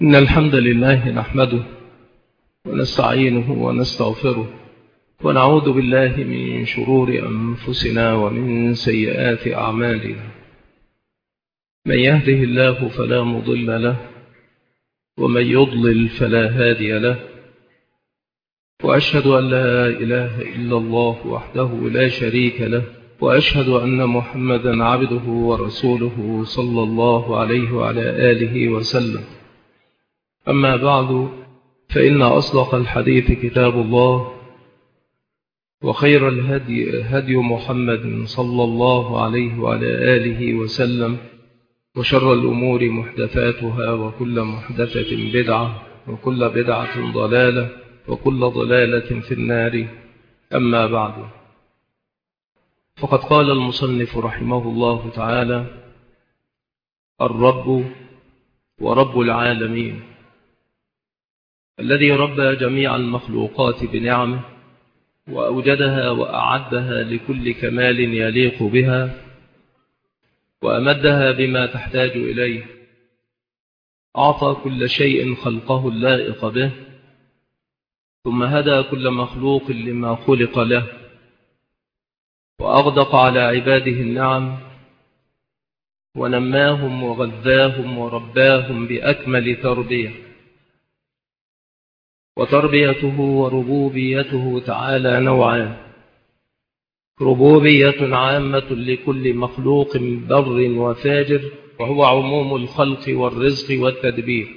إن الحمد لله نحمده ونستعينه ونستغفره ونعوذ بالله من شرور أنفسنا ومن سيئات أعمالنا. من يهده الله فلا مضل له ومن يضلل فلا هادي له، وأشهد أن لا إله إلا الله وحده لا شريك له، وأشهد أن محمدا عبده ورسوله صلى الله عليه وعلى آله وسلم. أما بعد، فإن أصدق الحديث كتاب الله، وخير الهدي هدي محمد صلى الله عليه وعلى آله وسلم، وشر الأمور محدثاتها، وكل محدثة بدعة، وكل بدعة ضلالة، وكل ضلالة في النار. أما بعد، فقد قال المصنف رحمه الله تعالى: الرب ورب العالمين، الذي ربى جميع المخلوقات بنعمه وأوجدها وأعدها لكل كمال يليق بها، وأمدها بما تحتاج إليه، أعطى كل شيء خلقه اللائق به، ثم هدى كل مخلوق لما خلق له، وأغدق على عباده النعم، ونماهم وغذاهم ورباهم بأكمل تربية. وتربيته وربوبيته تعالى نوعان: ربوبية عامة لكل مخلوق بر وفاجر، وهو عموم الخلق والرزق والتدبير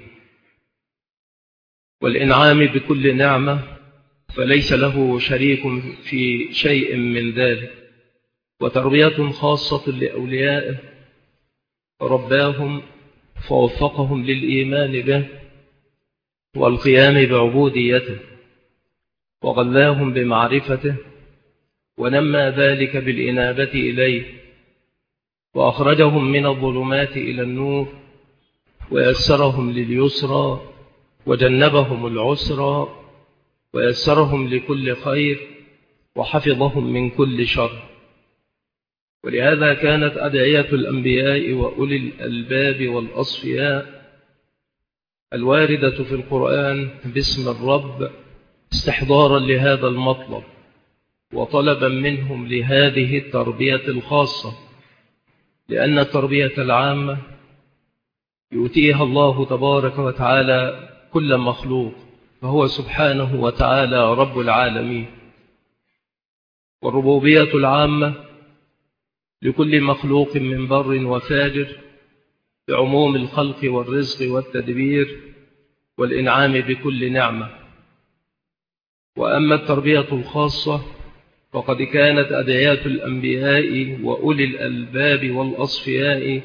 والإنعام بكل نعمة، فليس له شريك في شيء من ذلك. وتربية خاصة لأوليائه، رباهم فوفقهم للإيمان به والقيام بعبوديته، وغذاهم بمعرفته، ونمى ذلك بالإنابة إليه، وأخرجهم من الظلمات إلى النور، ويسرهم لليسرى، وجنبهم العسرى، ويسرهم لكل خير، وحفظهم من كل شر. ولهذا كانت أدعية الأنبياء وأولي الألباب والأصفياء الواردة في القرآن باسم الرب استحضارا لهذا المطلب، وطلبا منهم لهذه التربية الخاصة، لأن التربية العامة يؤتيها الله تبارك وتعالى كل مخلوق، فهو سبحانه وتعالى رب العالمين. والربوبية العامة لكل مخلوق من بر وفاجر، بعموم الخلق والرزق والتدبير والإنعام بكل نعمة. وأما التربية الخاصة فقد كانت أدعية الأنبياء وأولي الألباب والأصفياء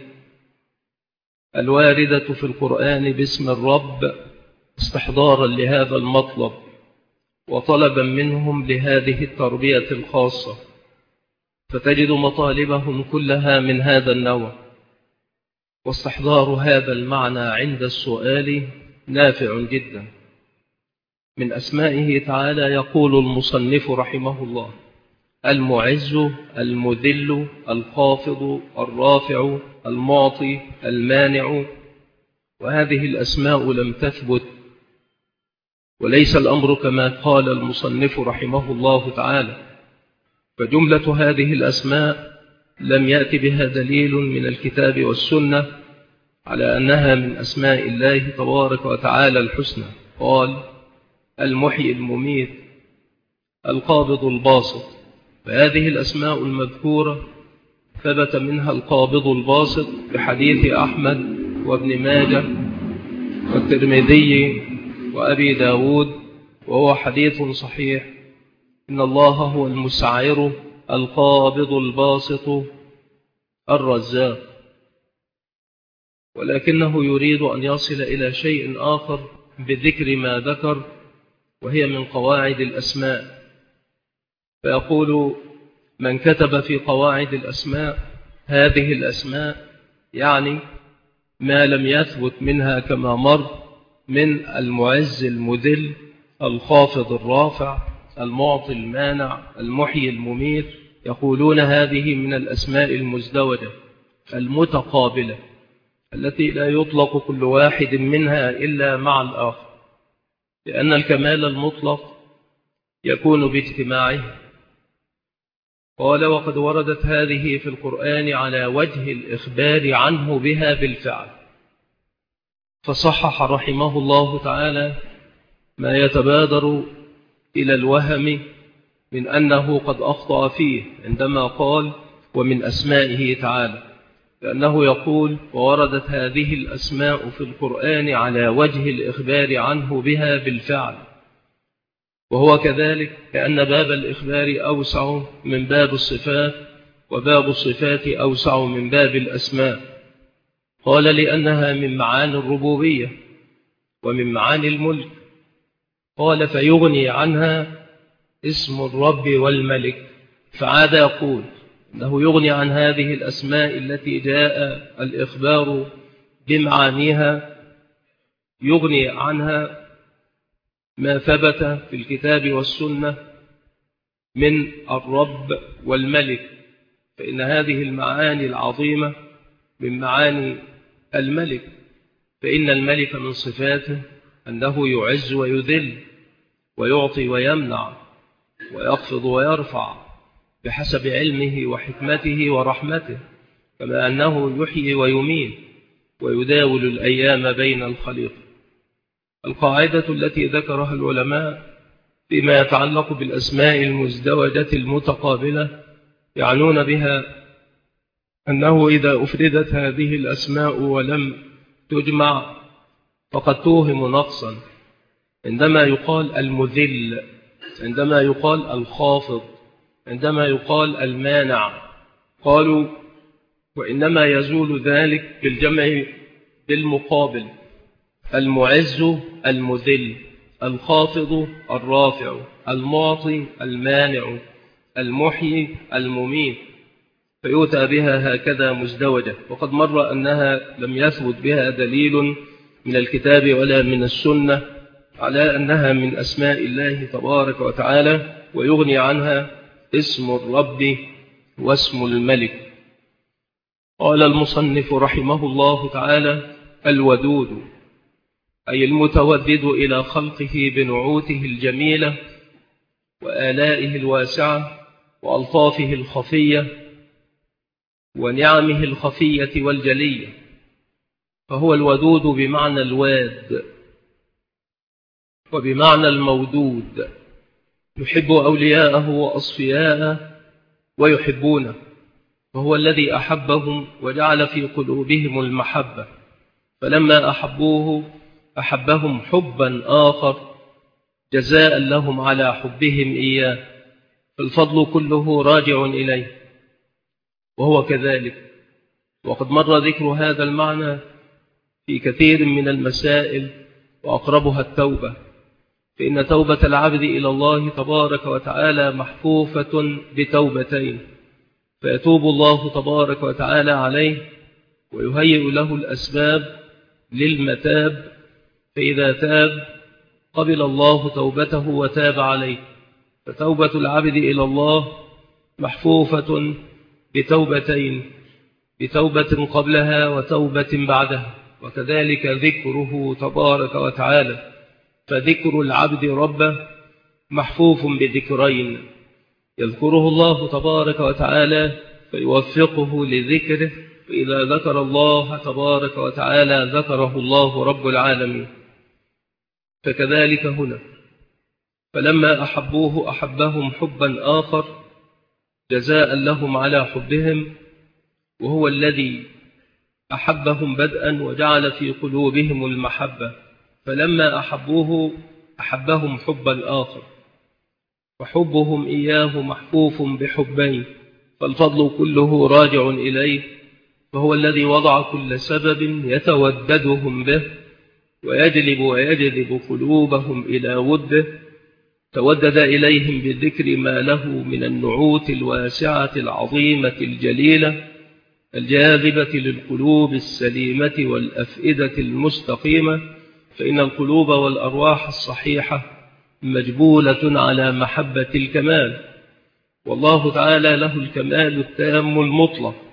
الواردة في القرآن باسم الرب استحضارا لهذا المطلب، وطلبا منهم لهذه التربية الخاصة، فتجد مطالبهم كلها من هذا النوع. واستحضار هذا المعنى عند السؤال نافع جدا. من أسمائه تعالى يقول المصنف رحمه الله: المعز، المذل، الخافض، الرافع، المعطي، المانع. وهذه الأسماء لم تثبت، وليس الأمر كما قال المصنف رحمه الله تعالى، فجملة هذه الأسماء لم يأتي بها دليل من الكتاب والسنة على أنها من أسماء الله تبارك وتعالى الحسنى. قال: المحيي المميت، القابض الباسط. فهذه الأسماء المذكورة ثبت منها القابض الباسط بحديث أحمد وابن ماجه والترمذي وأبي داود، وهو حديث صحيح: إن الله هو المسعر القابض الباسط الرزاق. ولكنه يريد أن يصل إلى شيء آخر بذكر ما ذكر، وهي من قواعد الأسماء. فيقول: من كتب في قواعد الأسماء هذه الأسماء، يعني ما لم يثبت منها كما مر من المعز المذل، الخافض الرافع، المعطي المانع، المحيي المميت، يقولون هذه من الأسماء المزدوجة المتقابلة التي لا يطلق كل واحد منها إلا مع الآخر، لأن الكمال المطلق يكون باجتماعه. قال: وقد وردت هذه في القرآن على وجه الإخبار عنه بها بالفعل. فصحح رحمه الله تعالى ما يتبادر إلى الوهم من أنه قد أخطأ فيه عندما قال: ومن أسمائه تعالى، لأنه يقول: ووردت هذه الأسماء في القرآن على وجه الإخبار عنه بها بالفعل، وهو كذلك، لأن باب الإخبار أوسع من باب الصفات، وباب الصفات أوسع من باب الأسماء. قال: لأنها من معاني الربوبية ومن معاني الملك. قال: فيغني عنها اسم الرب والملك. فعاد يقول أنه يغني عن هذه الأسماء التي جاء الإخبار بمعانيها، يغني عنها ما ثبت في الكتاب والسنة من الرب والملك، فإن هذه المعاني العظيمة من معاني الملك. فإن الملك من صفاته أنه يعز ويذل، ويعطي ويمنع، ويخفض ويرفع بحسب علمه وحكمته ورحمته، كما أنه يحيي ويميت ويداول الأيام بين الخليقة. القاعدة التي ذكرها العلماء فيما يتعلق بالأسماء المزدوجة المتقابلة يعنون بها أنه إذا أفردت هذه الأسماء ولم تجمع فقد توهم نقصا، عندما يقال المذل، عندما يقال الخافض، عندما يقال المانع. قالوا: وإنما يزول ذلك بالجمع بالمقابل: المعز المذل، الخافض الرافع، المعطي المانع، المحيي المميت، فيؤتى بها هكذا مزدوجة. وقد مر أنها لم يثبت بها دليل من الكتاب ولا من السنة على أنها من أسماء الله تبارك وتعالى، ويغني عنها اسم الرب واسم الملك. قال المصنف رحمه الله تعالى: الودود، أي المتودد إلى خلقه بنعوته الجميلة وآلائه الواسعة وألطافه الخفية ونعمه الخفية والجلية، فهو الودود بمعنى الواد وبمعنى المودود، يحب أولياءه وأصفياءه ويحبونه، فهو الذي أحبهم وجعل في قلوبهم المحبة، فلما أحبوه أحبهم حبا آخر جزاء لهم على حبهم إياه، فالفضل كله راجع إليه، وهو كذلك. وقد مر ذكر هذا المعنى في كثير من المسائل، وأقربها التوبة، فإن توبة العبد إلى الله تبارك وتعالى محفوفة بتوبتين، فيتوب الله تبارك وتعالى عليه ويهيئ له الأسباب للمتاب، فإذا تاب قبل الله توبته وتاب عليه. فتوبة العبد إلى الله محفوفة بتوبتين: بتوبة قبلها وتوبة بعدها، وكذلك ذكره تبارك وتعالى، فذكر العبد ربه محفوف بذكرين: يذكره الله تبارك وتعالى فيوفقه لذكره، فإذا ذكر الله تبارك وتعالى ذكره الله رب العالمين. فكذلك هنا، فلما أحبوه أحبهم حبا آخر جزاء لهم على حبهم، وهو الذي أحبهم بدءا وجعل في قلوبهم المحبة، فلما أحبوه أحبهم حبا آخر، وحبهم إياه محفوف بحبين، فالفضل كله راجع إليه، فهو الذي وضع كل سبب يتوددهم به ويجلب ويجذب قلوبهم إلى وده، تودد إليهم بذكر ما له من النعوت الواسعة العظيمة الجليلة الجاذبة للقلوب السليمة والأفئدة المستقيمة، فإن القلوب والأرواح الصحيحة مجبولة على محبة الكمال، والله تعالى له الكمال التام المطلق،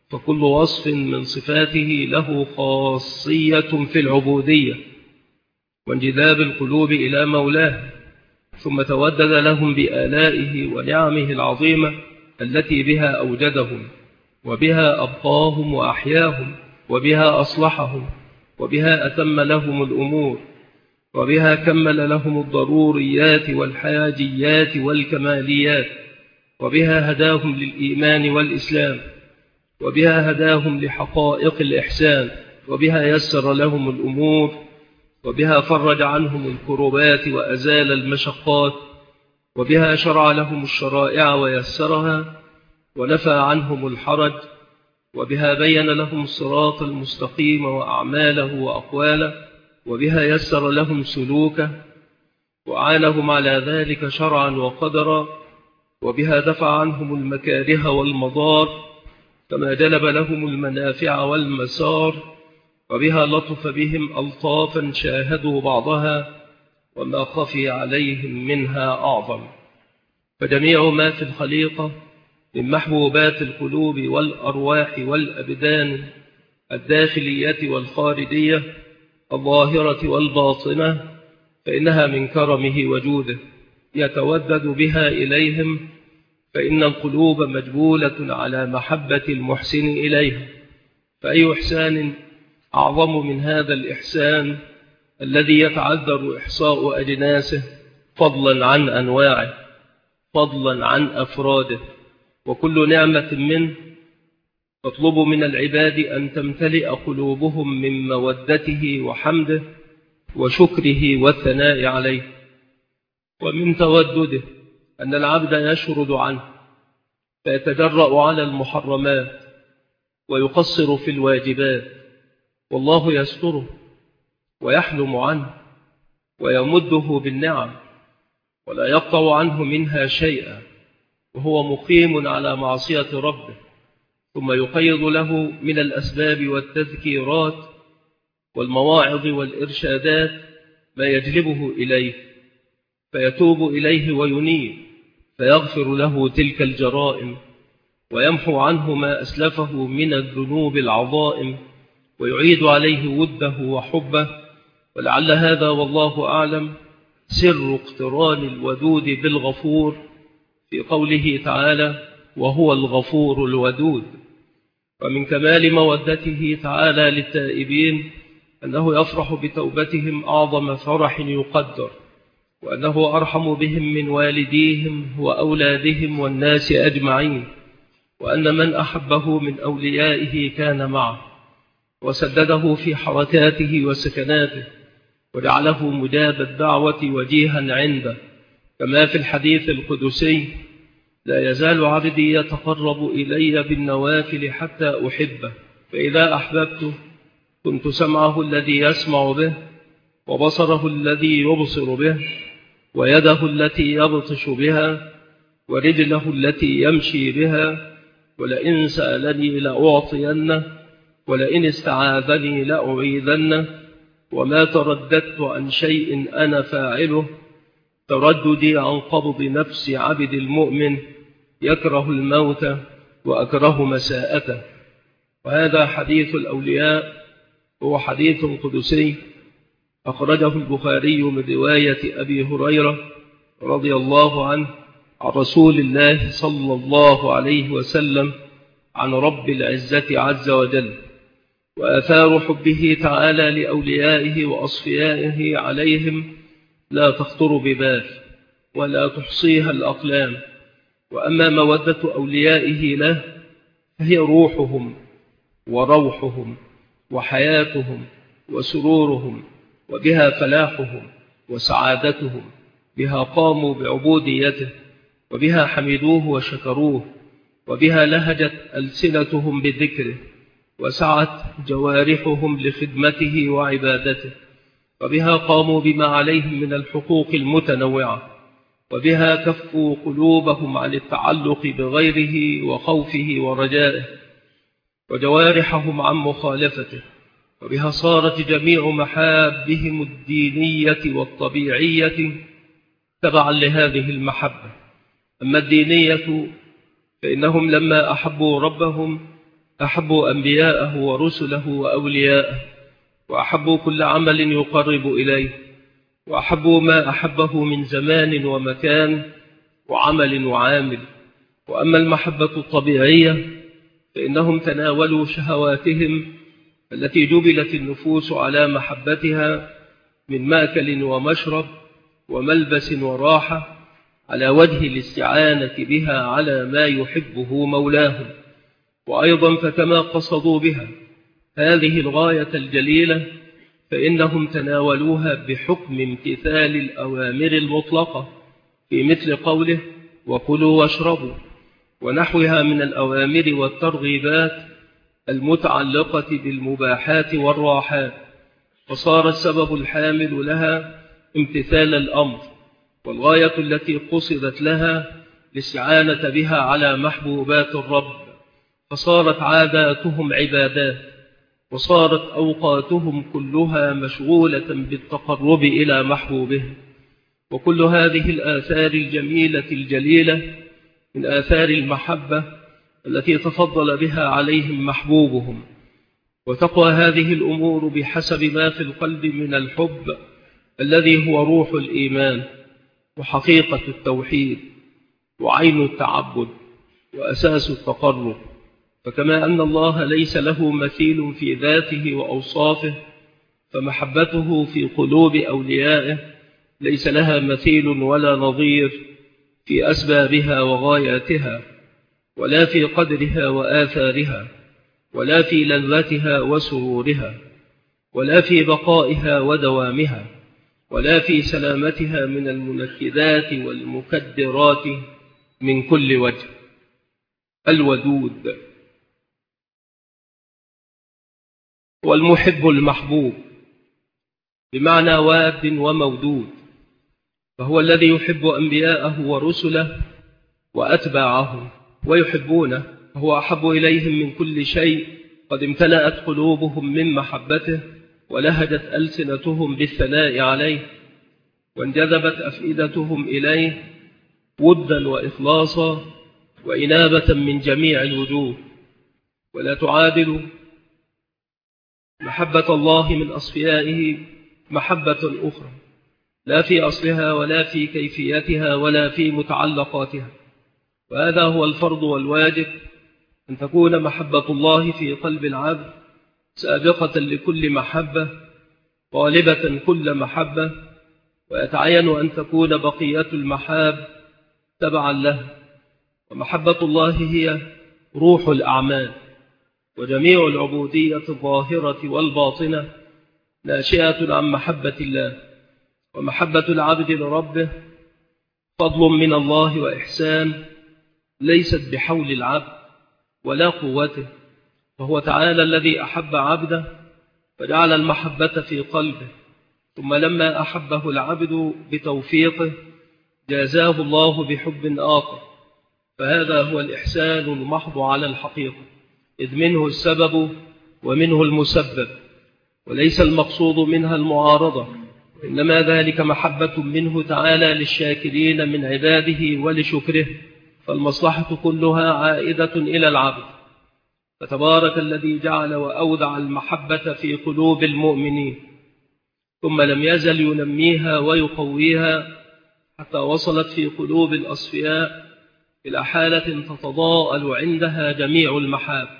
فكل وصف من صفاته له خاصية في العبودية وانجذاب القلوب إلى مولاه، ثم تودد لهم بآلائه ونعمه العظيمة التي بها أوجدهم وبها أبقاهم وأحياهم وبها أصلحهم وبها أتم لهم الأمور وبها كمل لهم الضروريات والحاجيات والكماليات وبها هداهم للإيمان والإسلام وبها هداهم لحقائق الإحسان وبها يسر لهم الأمور وبها فرج عنهم الكربات وأزال المشقات وبها شرع لهم الشرائع ويسرها ونفى عنهم الحرج وبها بين لهم الصراط المستقيم وأعماله وأقواله وبها يسر لهم سلوكه وعانهم على ذلك شرعا وقدرا وبها دفع عنهم المكاره والمضار كما جلب لهم المنافع والمسار وبها لطف بهم ألطافا شاهدوا بعضها وما خفي عليهم منها أعظم. فجميع ما في الخليقة من محبوبات القلوب والأرواح والأبدان الداخلية والخارجية الظاهرة والباطنة فإنها من كرمه وجوده يتودد بها إليهم، فإن القلوب مجبولة على محبة المحسن إليها، فأي إحسان أعظم من هذا الإحسان الذي يتعذر إحصاء أجناسه فضلا عن أنواعه فضلا عن أفراده، وكل نعمة منه تطلب من العباد أن تمتلئ قلوبهم من مودته وحمده وشكره والثناء عليه. ومن تودده أن العبد يشرد عنه فيتجرأ على المحرمات ويقصر في الواجبات، والله يستره ويحلم عنه ويمده بالنعم ولا يقطع عنه منها شيئا، وهو مقيم على معصية ربه، ثم يقيض له من الأسباب والتذكيرات والمواعظ والإرشادات ما يجلبه إليه، فيتوب إليه وينيب فيغفر له تلك الجرائم ويمحو عنه ما أسلفه من الذنوب العظائم ويعيد عليه وده وحبه. ولعل هذا والله أعلم سر اقتران الودود بالغفور في قوله تعالى وهو الغفور الودود. ومن كمال مودته تعالى للتائبين أنه يفرح بتوبتهم أعظم فرح يقدر، وأنه أرحم بهم من والديهم وأولادهم والناس أجمعين، وأن من أحبه من أوليائه كان معه وسدده في حركاته وسكناته وجعله مجاب الدعوة وجيها عنده، كما في الحديث القدسي لا يزال عبدي يتقرب إلي بالنوافل حتى أحبه، فإذا أحببته كنت سمعه الذي يسمع به وبصره الذي يبصر به ويده التي يبطش بها ورجله التي يمشي بها، ولئن سألني لأعطينه ولئن استعاذني لأعيذنه، وما ترددت عن شيء أنا فاعله ترددي عن قبض نفس عبد المؤمن يكره الموت وأكره مساءته. وهذا حديث الأولياء، هو حديث قدسي أخرجه البخاري من رواية أبي هريرة رضي الله عنه عن رسول الله صلى الله عليه وسلم عن رب العزة عز وجل. وآثار حبه تعالى لأوليائه وأصفيائه عليهم لا تخطر ببال ولا تحصيها الأقلام. وأما مودة أوليائه له فهي روحهم وروحهم وحياتهم وسرورهم، وبها فلاحهم وسعادتهم، بها قاموا بعبوديته وبها حمدوه وشكروه، وبها لهجت ألسنتهم بذكره وسعت جوارحهم لخدمته وعبادته، وبها قاموا بما عليهم من الحقوق المتنوعة، وبها كفوا قلوبهم عن التعلق بغيره وخوفه ورجائه، وجوارحهم عن مخالفته، وبها صارت جميع محابهم الدينية والطبيعية تبعا لهذه المحبة. أما الدينية فإنهم لما أحبوا ربهم أحب أنبياءه ورسله وأولياءه، وأحب كل عمل يقرب إليه، وأحب ما أحبه من زمان ومكان وعمل وعامل. وأما المحبة الطبيعية فإنهم تناولوا شهواتهم التي جبلت النفوس على محبتها من مأكل ومشرب وملبس وراحة، على وجه الاستعانة بها على ما يحبه مولاهم. وأيضا فكما قصدوا بها هذه الغاية الجليلة فإنهم تناولوها بحكم امتثال الأوامر المطلقة، في مثل قوله وكلوا واشربوا، ونحوها من الأوامر والترغيبات المتعلقة بالمباحات والراحات، فصار السبب الحامل لها امتثال الأمر، والغاية التي قصدت لها الاستعانة بها على محبوبات الرب، فصارت عاداتهم عبادات، وصارت أوقاتهم كلها مشغولة بالتقرب إلى محبوبه. وكل هذه الآثار الجميلة الجليلة من آثار المحبة التي تفضل بها عليهم محبوبهم. وتقوى هذه الأمور بحسب ما في القلب من الحب الذي هو روح الإيمان وحقيقة التوحيد وعين التعبد وأساس التقرب. فكما أن الله ليس له مثيل في ذاته وأوصافه، فمحبته في قلوب أوليائه ليس لها مثيل ولا نظير في أسبابها وغاياتها، ولا في قدرها وآثارها، ولا في لذتها وسرورها، ولا في بقائها ودوامها، ولا في سلامتها من المنكدات والمكدرات من كل وجه. الودود والمحب المحبوب بمعنى واد ومودود، فهو الذي يحب أنبياءه ورسله وأتباعه ويحبونه، فهو أحب إليهم من كل شيء. قد امتلأت قلوبهم من محبته، ولهجت ألسنتهم بالثناء عليه، وانجذبت أفئدتهم إليه ودا وإخلاصا وإنابة من جميع الوجوه. ولا تعادل محبة الله من أصفيائه محبة أخرى، لا في أصلها ولا في كيفيتها ولا في متعلقاتها. وهذا هو الفرض والواجب، أن تكون محبة الله في قلب العبد سابقة لكل محبة، غالبة كل محبة، ويتعين أن تكون بقية المحاب تبعا له. ومحبة الله هي روح الأعمال، وجميع العبودية الظاهرة والباطنة ناشئة عن محبة الله. ومحبة العبد لربه فضل من الله وإحسان، ليست بحول العبد ولا قوته، فهو تعالى الذي أحب عبده فجعل المحبة في قلبه، ثم لما أحبه العبد بتوفيقه جازاه الله بحب آخر. فهذا هو الإحسان المحض على الحقيقة، إذ منه السبب ومنه المسبب، وليس المقصود منها المعارضة، إنما ذلك محبة منه تعالى للشاكرين من عباده ولشكره، فالمصلحة كلها عائدة إلى العبد. فتبارك الذي جعل وأودع المحبة في قلوب المؤمنين، ثم لم يزل ينميها ويقويها حتى وصلت في قلوب الأصفياء إلى حالة تتضاءل عندها جميع المحاب،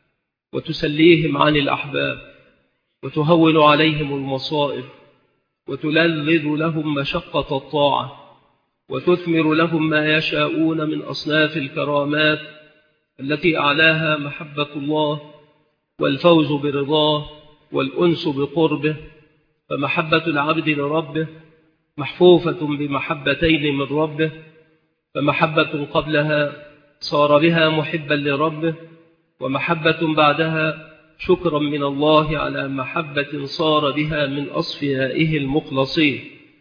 وتسليهم عن الأحباب، وتهون عليهم المصائب، وتلذذ لهم مشقة الطاعة، وتثمر لهم ما يشاءون من أصناف الكرامات التي أعلاها محبة الله والفوز برضاه والأنس بقربه. فمحبة العبد لربه محفوفة بمحبتين من ربه، فمحبة قبلها صار بها محبا لربه، ومحبة بعدها شكرا من الله على محبة صار بها من أصفيائه المخلصين.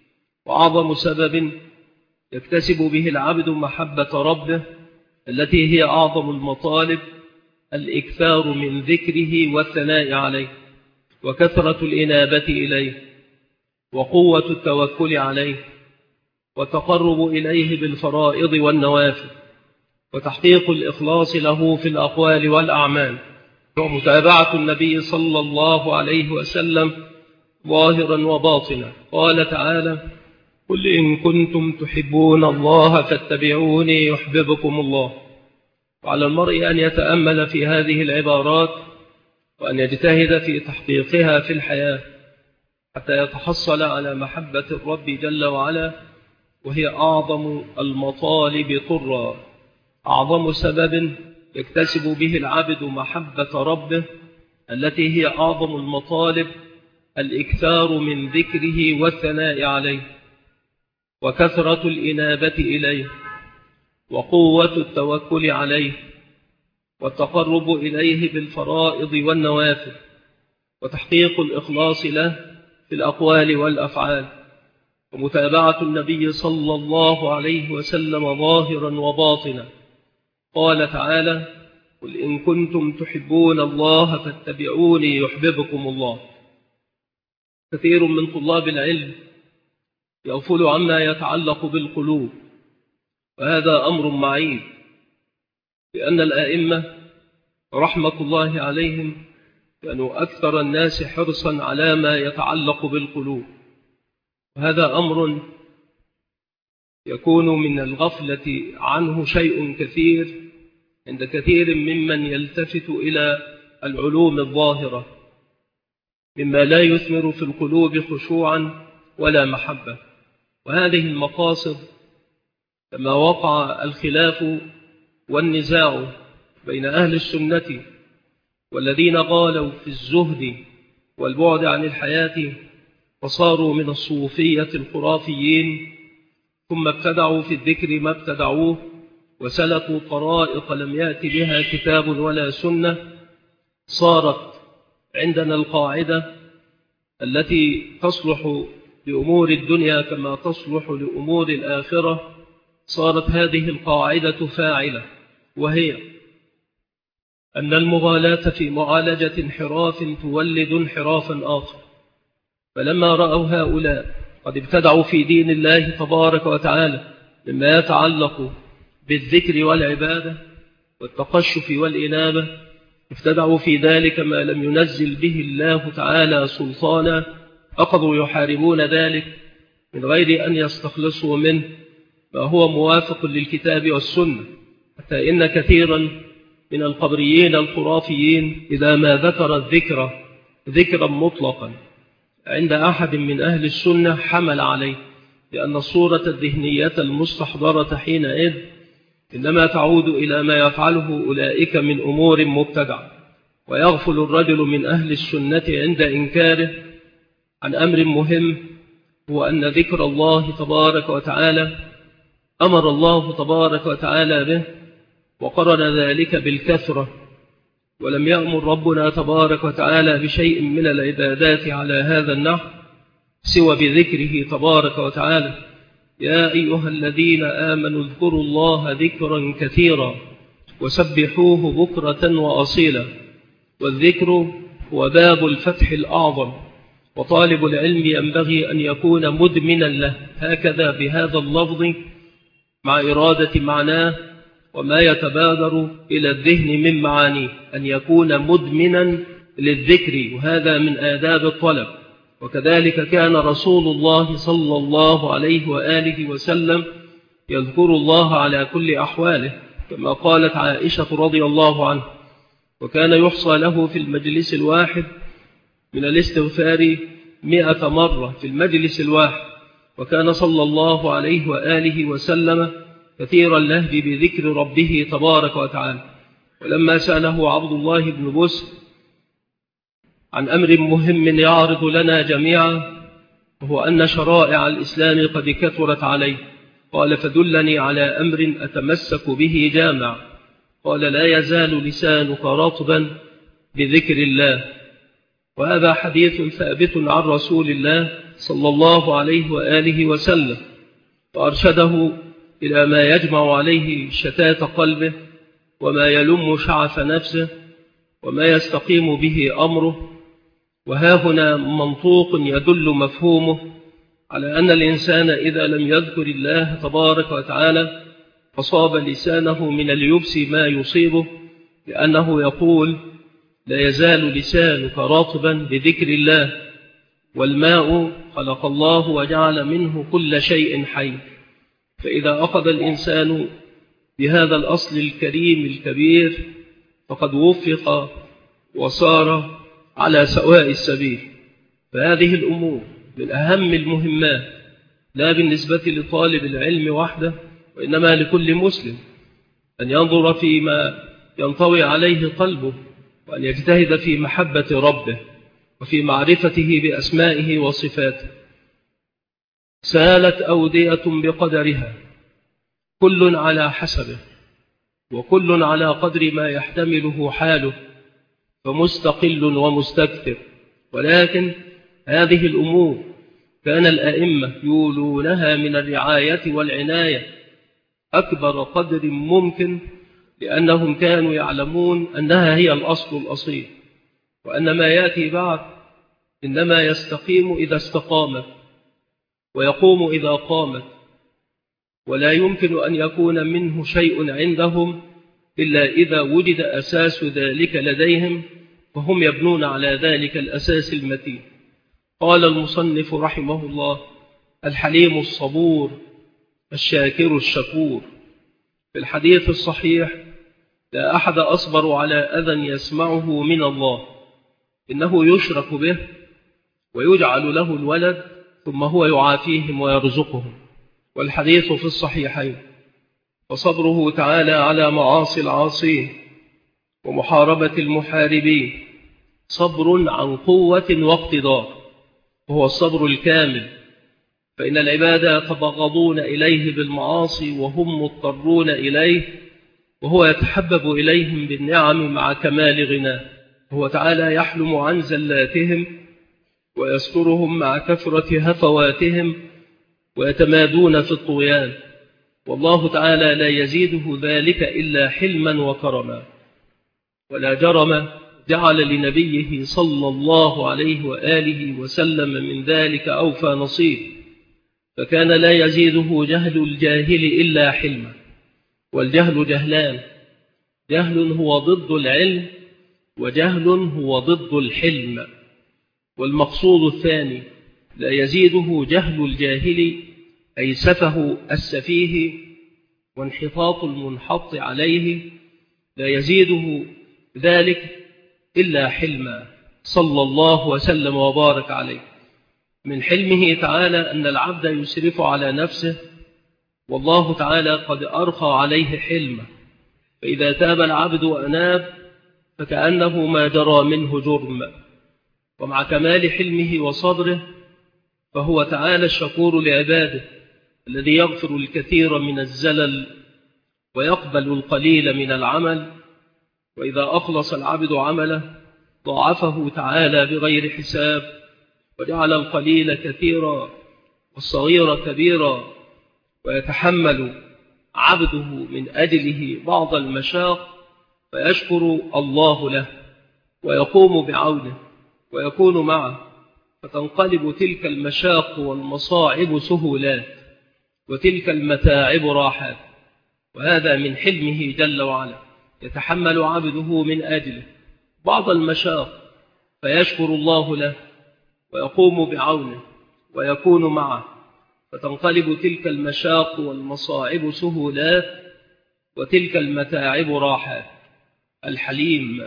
وأعظم سبب يكتسب به العبد محبة ربه التي هي أعظم المطالب الإكثار من ذكره والثناء عليه، وكثرة الإنابة إليه، وقوة التوكل عليه، وتقرب إليه بالفرائض والنوافل، وتحقيق الإخلاص له في الأقوال والأعمال، ومتابعة النبي صلى الله عليه وسلم ظاهرا وباطنا. قال تعالى: قل إن كنتم تحبون الله فاتبعوني يحببكم الله. وعلى المرء أن يتأمل في هذه العبارات وأن يجتهد في تحقيقها في الحياة حتى يتحصل على محبة الرب جل وعلا، وهي أعظم المطالب طرا، أعظم سبب يكتسب به العبد محبة ربه التي هي أعظم المطالب، الإكثار من ذكره والثناء عليه، وكثرة الإنابة إليه، وقوة التوكل عليه، والتقرب إليه بالفرائض والنوافل، وتحقيق الإخلاص له في الأقوال والأفعال، ومتابعة النبي صلى الله عليه وسلم ظاهرا وباطنا. قال تعالى: قل إن كنتم تحبون الله فاتبعوني يحببكم الله. كثير من طلاب العلم يغفل عما يتعلق بالقلوب، وهذا أمر معيب، لأن الآئمة رحمة الله عليهم كانوا أكثر الناس حرصا على ما يتعلق بالقلوب، وهذا أمر يكون من الغفلة عنه شيء كثير عند كثير ممن يلتفت إلى العلوم الظاهرة، مما لا يثمر في القلوب خشوعا ولا محبة. وهذه المقاصد لما وقع الخلاف والنزاع بين أهل السنة والذين غالوا في الزهد والبعد عن الحياة وصاروا من الصوفية الخرافيين، ثم ابتدعوا في الذكر ما ابتدعوه وسلكوا طرائق لم يأت بها كتاب ولا سنة، صارت عندنا القاعدة التي تصلح لأمور الدنيا كما تصلح لأمور الآخرة. صارت هذه القاعدة فاعلة، وهي أن المغالاة في معالجة انحراف تولد انحرافا آخر. فلما رأوا هؤلاء قد ابتدعوا في دين الله تبارك وتعالى مما يتعلق بالذكر والعبادة والتقشف والإنابة، ابتدعوا في ذلك ما لم ينزل به الله تعالى سلطانا، أخذوا يحاربون ذلك من غير أن يستخلصوا منه ما هو موافق للكتاب والسنة، حتى إن كثيرا من القبريين الخرافيين إذا ما ذكر الذكر ذكرا مطلقا عند أحد من أهل السنة حمل عليه، لأن الصورة الذهنية المستحضرة حينئذ إنما تعود إلى ما يفعله أولئك من أمور مبتدعة. ويغفل الرجل من أهل السنة عند إنكاره عن أمر مهم، هو أن ذكر الله تبارك وتعالى أمر الله تبارك وتعالى به وقرن ذلك بالكثرة، ولم يأمر ربنا تبارك وتعالى بشيء من العبادات على هذا النحو سوى بذكره تبارك وتعالى: يا أيها الذين آمنوا اذكروا الله ذكرا كثيرا وسبحوه بكرة وأصيلا. والذكر هو باب الفتح الأعظم، وطالب العلم ينبغي أن يكون مدمنا له، هكذا بهذا اللفظ مع إرادة معناه وما يتبادر إلى الذهن من معانيه، أن يكون مدمنا للذكر، وهذا من آداب الطلب. وكذلك كان رسول الله صلى الله عليه وآله وسلم يذكر الله على كل أحواله، كما قالت عائشة رضي الله عنه: وكان يحصى له في المجلس الواحد من الاستغفار 100 مرة في المجلس الواحد. وكان صلى الله عليه وآله وسلم كثير اللهب بذكر ربه تبارك وتعالى. ولما سأله عبد الله بن بسر عن أمر مهم يعرض لنا جميعا، وهو أن شرائع الإسلام قد كثرت عليه، قال: فدلني على أمر أتمسك به جامع. قال: لا يزال لسانك رطبا بذكر الله. وهذا حديث ثابت عن رسول الله صلى الله عليه وآله وسلم، وأرشده إلى ما يجمع عليه شتات قلبه وما يلم شعف نفسه وما يستقيم به أمره. وها هنا منطوق يدل مفهومه على أن الإنسان إذا لم يذكر الله تبارك وتعالى أصاب لسانه من اليبس ما يصيبه، لأنه يقول: لا يزال لسانك رطبا بذكر الله. والماء خلق الله وجعل منه كل شيء حي. فإذا أخذ الإنسان بهذا الأصل الكريم الكبير فقد وفق وصار على سواء السبيل. فهذه الأمور من أهم المهمات، لا بالنسبة لطالب العلم وحده، وإنما لكل مسلم، أن ينظر فيما ينطوي عليه قلبه، وأن يجتهد في محبة ربه وفي معرفته بأسمائه وصفاته. سالت أودية بقدرها، كل على حسبه، وكل على قدر ما يحتمله حاله، فمستقل ومستكثر. ولكن هذه الأمور كان الأئمة يولونها من الرعاية والعناية أكبر قدر ممكن، لأنهم كانوا يعلمون أنها هي الأصل الأصيل، وأن ما يأتي بعد إنما يستقيم إذا استقامت، ويقوم إذا قامت، ولا يمكن أن يكون منه شيء عندهم إلا إذا وجد أساس ذلك لديهم، فهم يبنون على ذلك الأساس المتين. قال المصنف رحمه الله: الحليم الصبور الشاكر الشكور. في الحديث الصحيح: لا أحد أصبر على أذى يسمعه من الله، إنه يشرك به ويجعل له الولد ثم هو يعافيهم ويرزقهم. والحديث في الصحيحين. وصبره تعالى على معاصي العاصين ومحاربة المحاربين صبر عن قوة واقتدار، وهو الصبر الكامل. فإن العباد يتبغضون إليه بالمعاصي وهم مضطرون إليه، وهو يتحبب إليهم بالنعم مع كمال غناه. هو تعالى يحلم عن زلاتهم ويسترهم مع كثرة هفواتهم، ويتمادون في الطغيان، والله تعالى لا يزيده ذلك إلا حلما وكرما. ولا جرم جعل لنبيه صلى الله عليه وآله وسلم من ذلك أوفى نصيب، فكان لا يزيده جهل الجاهل إلا حلما. والجهل جهلان: جهل هو ضد العلم، وجهل هو ضد الحلم. والمقصود الثاني: لا يزيده جهل الجاهل، أي سفه السفيه وانحطاط المنحط عليه، لا يزيده ذلك إلا حلما، صلى الله وسلم وبارك عليه. من حلمه تعالى أن العبد يسرف على نفسه، والله تعالى قد أرخى عليه حلمه، فإذا تاب العبد وأناب فكأنه ما جرى منه جرم. ومع كمال حلمه وصبره فهو تعالى الشكور لعباده، الذي يغفر الكثير من الزلل ويقبل القليل من العمل. وإذا أخلص العبد عمله ضاعفه تعالى بغير حساب، وجعل القليل كثيرا والصغير كبيرا، ويتحمل عبده من أجله بعض المشاق فيشكر الله له ويقوم بعونه ويكون معه، فتنقلب تلك المشاق والمصاعب سهولات، وتلك المتاعب راحات. وهذا من حلمه جل وعلا، يتحمل عبده من أجله بعض المشاق فيشكر الله له ويقوم بعونه ويكون معه، فتنقلب تلك المشاق والمصاعب سهولات، وتلك المتاعب راحات. الحليم،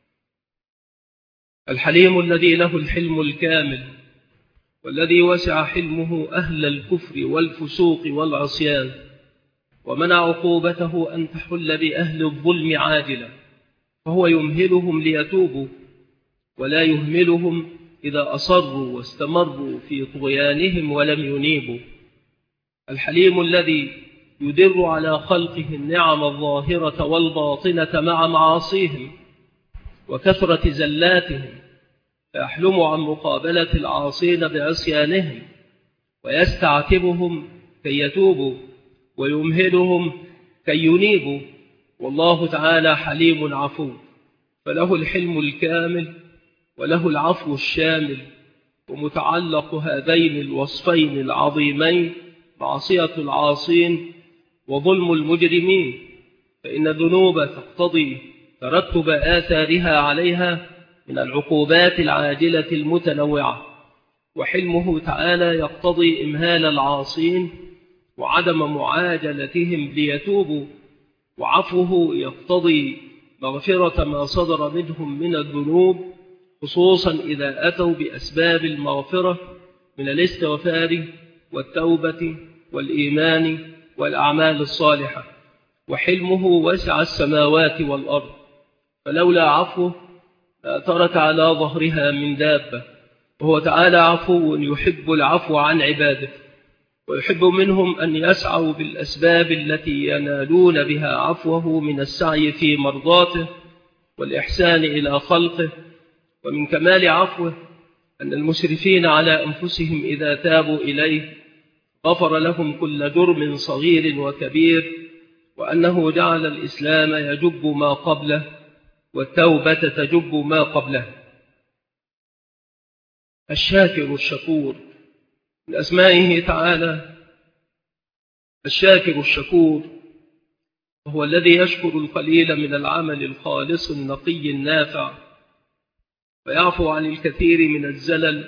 الحليم الذي له الحلم الكامل، والذي وسع حلمه أهل الكفر والفسوق والعصيان، ومنع عقوبته أن تحل بأهل الظلم عاجلا، فهو يمهلهم ليتوبوا، ولا يهملهم إذا أصروا واستمروا في طغيانهم ولم ينيبوا. الحليم الذي يدر على خلقه النعم الظاهرة والباطنة مع معاصيهم وكثرة زلاتهم، فيحلم عن مقابلة العاصين بعصيانهم، ويستعتبهم كي يتوبوا، ويمهلهم كي ينيبوا. والله تعالى حليم عفو، فله الحلم الكامل وله العفو الشامل. ومتعلق هذين الوصفين العظيمين معصية العاصين وظلم المجرمين، فإن الذنوب تقتضي ترتب آثارها عليها من العقوبات العاجلة المتنوعة. وحلمه تعالى يقتضي إمهال العاصين وعدم معاجلتهم ليتوبوا، وعفوه يقتضي مغفرة ما صدر منهم من الذنوب، خصوصا إذا أتوا بأسباب المغفرة من الاستغفار والتوبة والإيمان والأعمال الصالحة. وحلمه وسع السماوات والأرض، فلولا عفوه لا ترك على ظهرها من دابة. وهو تعالى عفو يحب العفو عن عباده، ويحب منهم أن يسعوا بالأسباب التي ينالون بها عفوه من السعي في مرضاته والإحسان إلى خلقه. ومن كمال عفوه أن المسرفين على أنفسهم إذا تابوا إليه غفر لهم كل جرم صغير وكبير، وأنه جعل الإسلام يجب ما قبله والتوبة تجب ما قبله. الشاكر الشكور، من أسمائه تعالى الشاكر الشكور، وهو الذي يشكر القليل من العمل الخالص النقي النافع، ويعفو عن الكثير من الزلل،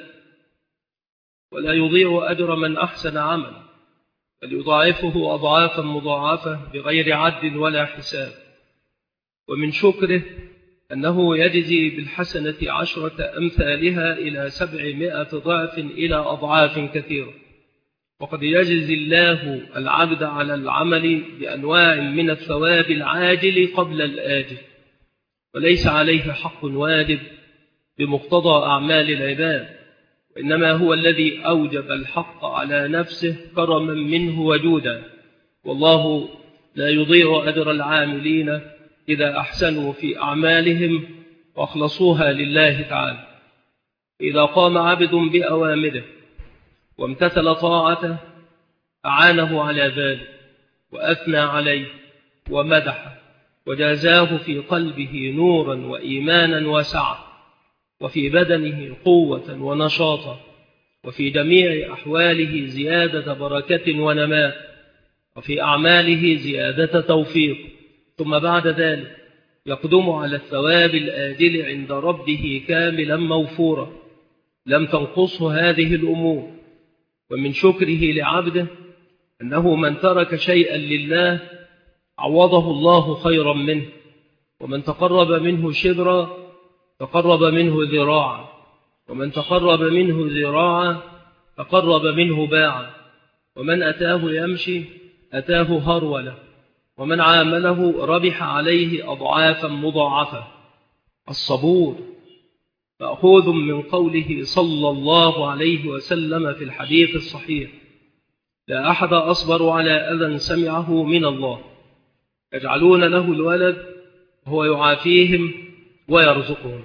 ولا يضيع أجر من أحسن عمل، بل يضاعفه أضعافا مضاعفة بغير عد ولا حساب. ومن شكره أنه يجزي بالحسنة 10 أمثالها إلى 700 ضعف إلى أضعاف كثيرة. وقد يجزي الله العبد على العمل بأنواع من الثواب العاجل قبل الآجل، وليس عليه حق واجب بمقتضى أعمال العباد، وإنما هو الذي أوجب الحق على نفسه كرما منه وجودا. والله لا يضيع أجر العاملين إذا أحسنوا في أعمالهم وأخلصوها لله تعالى. إذا قام عبد بأوامره وامتثل طاعته أعانه على ذلك وأثنى عليه ومدحه، وجازاه في قلبه نورا وإيمانا وسعة، وفي بدنه قوة ونشاطا، وفي جميع أحواله زيادة بركة ونماء، وفي أعماله زيادة توفيق. ثم بعد ذلك يقدم على الثواب الآجل عند ربه كاملا موفورا، لم تنقصه هذه الأمور. ومن شكره لعبده أنه من ترك شيئا لله عوضه الله خيرا منه، ومن تقرب منه شبرا تقرب منه ذراعا، ومن تقرب منه ذراعا تقرب منه باعا، ومن أتاه يمشي أتاه هرولة، ومن عامله ربح عليه أضعافا مضاعفة. الصبور مأخوذ من قوله صلى الله عليه وسلم في الحديث الصحيح: لا أحد أصبر على أذى سمعه من الله، يجعلون له الولد وهو يعافيهم ويرزقهم.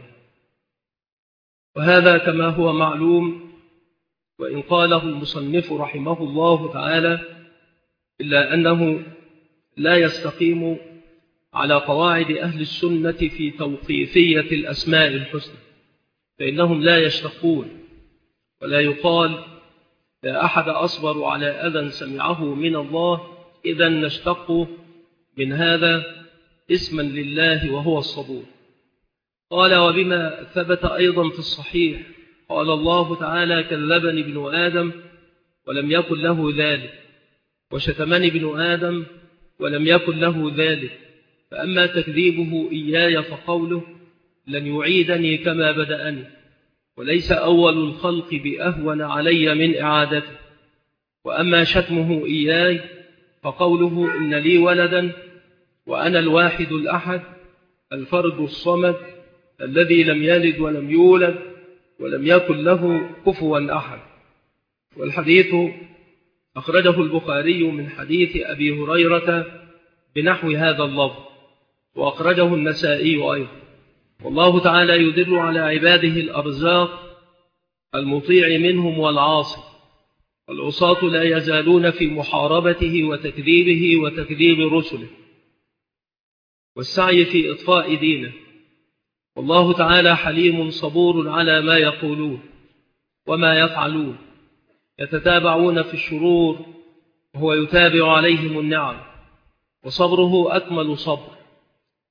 وهذا كما هو معلوم، وإن قاله المصنف رحمه الله تعالى، إلا أنه لا يستقيم على قواعد أهل السنة في توقيفية الأسماء الحسنى، فإنهم لا يشتقون، ولا يقال لا أحد أصبر على أذى سمعه من الله إذا نشتق من هذا اسما لله وهو الصبور. قال: وبما ثبت أيضا في الصحيح قال الله تعالى: كذبني ابن آدم ولم يكن له ذلك، وشتمني ابن آدم ولم يكن له ذلك. فأما تكذيبه إياي فقوله: لن يعيدني كما بدأني، وليس أول الخلق بأهون علي من إعادته. وأما شتمه إياي فقوله: إن لي ولدا وأنا الواحد الأحد الفرد الصمد الذي لم يلد ولم يولد ولم يكن له كفوا أحد. والحديث أخرجه البخاري من حديث أبي هريرة بنحو هذا اللفظ، وأخرجه النسائي أيضا. والله تعالى يدر على عباده الأرزاق المطيع منهم والعاصي، والعصاة لا يزالون في محاربته وتكذيبه وتكذيب رسله والسعي في إطفاء دينه. والله تعالى حليم صبور على ما يقولون وما يفعلون، يتتابعون في الشرور وهو يتابع عليهم النعم، وصبره أكمل صبر،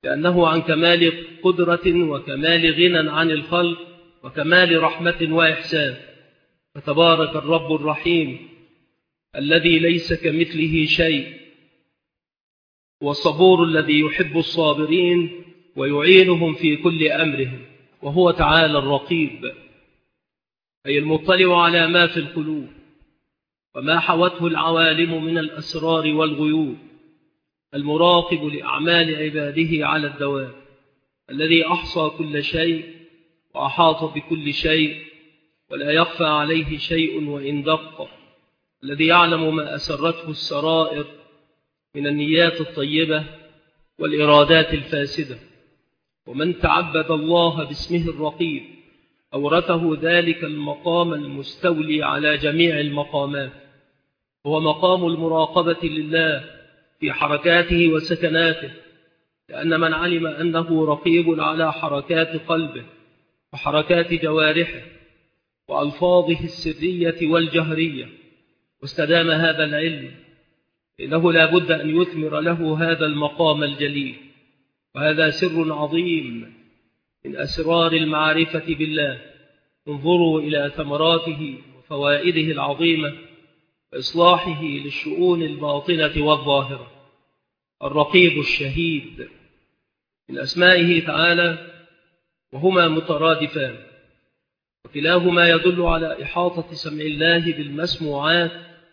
لأنه عن كمال قدرة وكمال غنى عن الخلق وكمال رحمة وإحسان. فتبارك الرب الرحيم الذي ليس كمثله شيء، والصبور الذي يحب الصابرين ويعينهم في كل أمرهم. وهو تعالى الرقيب، أي المطلع على ما في القلوب وما حوته العوالم من الأسرار والغيوب، المراقب لأعمال عباده على الدوام، الذي أحصى كل شيء وأحاط بكل شيء ولا يخفى عليه شيء وإن دق، الذي يعلم ما أسرته السرائر من النيات الطيبة والإرادات الفاسدة. ومن تعبد الله باسمه الرقيب أورثه ذلك المقام المستولي على جميع المقامات، هو مقام المراقبة لله في حركاته وسكناته، لأن من علم أنه رقيب على حركات قلبه وحركات جوارحه وألفاظه السرية والجهرية واستدام هذا العلم، إنه لا بد أن يثمر له هذا المقام الجليل. وهذا سر عظيم من أسرار المعرفة بالله. انظروا إلى ثمراته وفوائده العظيمة وإصلاحه للشؤون الباطنة والظاهرة. الرقيب الشهيد من أسمائه تعالى، وهما مترادفان، وكلاهما يدل على إحاطة سمع الله بالمسموعات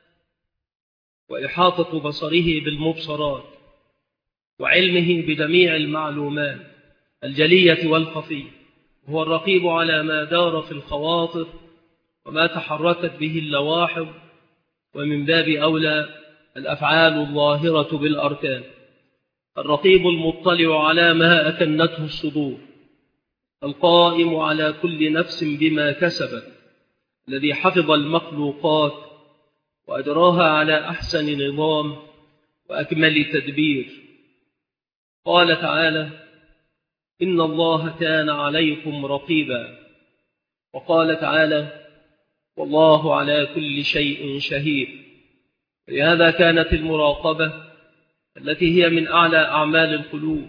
وإحاطة بصره بالمبصرات وعلمه بجميع المعلومات الجلية والخفية. هو الرقيب على ما دار في الخواطر وما تحركت به اللواحظ، ومن باب أولى الأفعال الظاهرة بالأركان. الرقيب المطلع على ما أكنته الصدور، القائم على كل نفس بما كسبت، الذي حفظ المخلوقات وأجراها على أحسن نظام وأكمل تدبير. قال تعالى: إن الله كان عليكم رقيبا. وقال تعالى: والله على كل شيء شهيد. لهذا كانت المراقبة التي هي من أعلى أعمال القلوب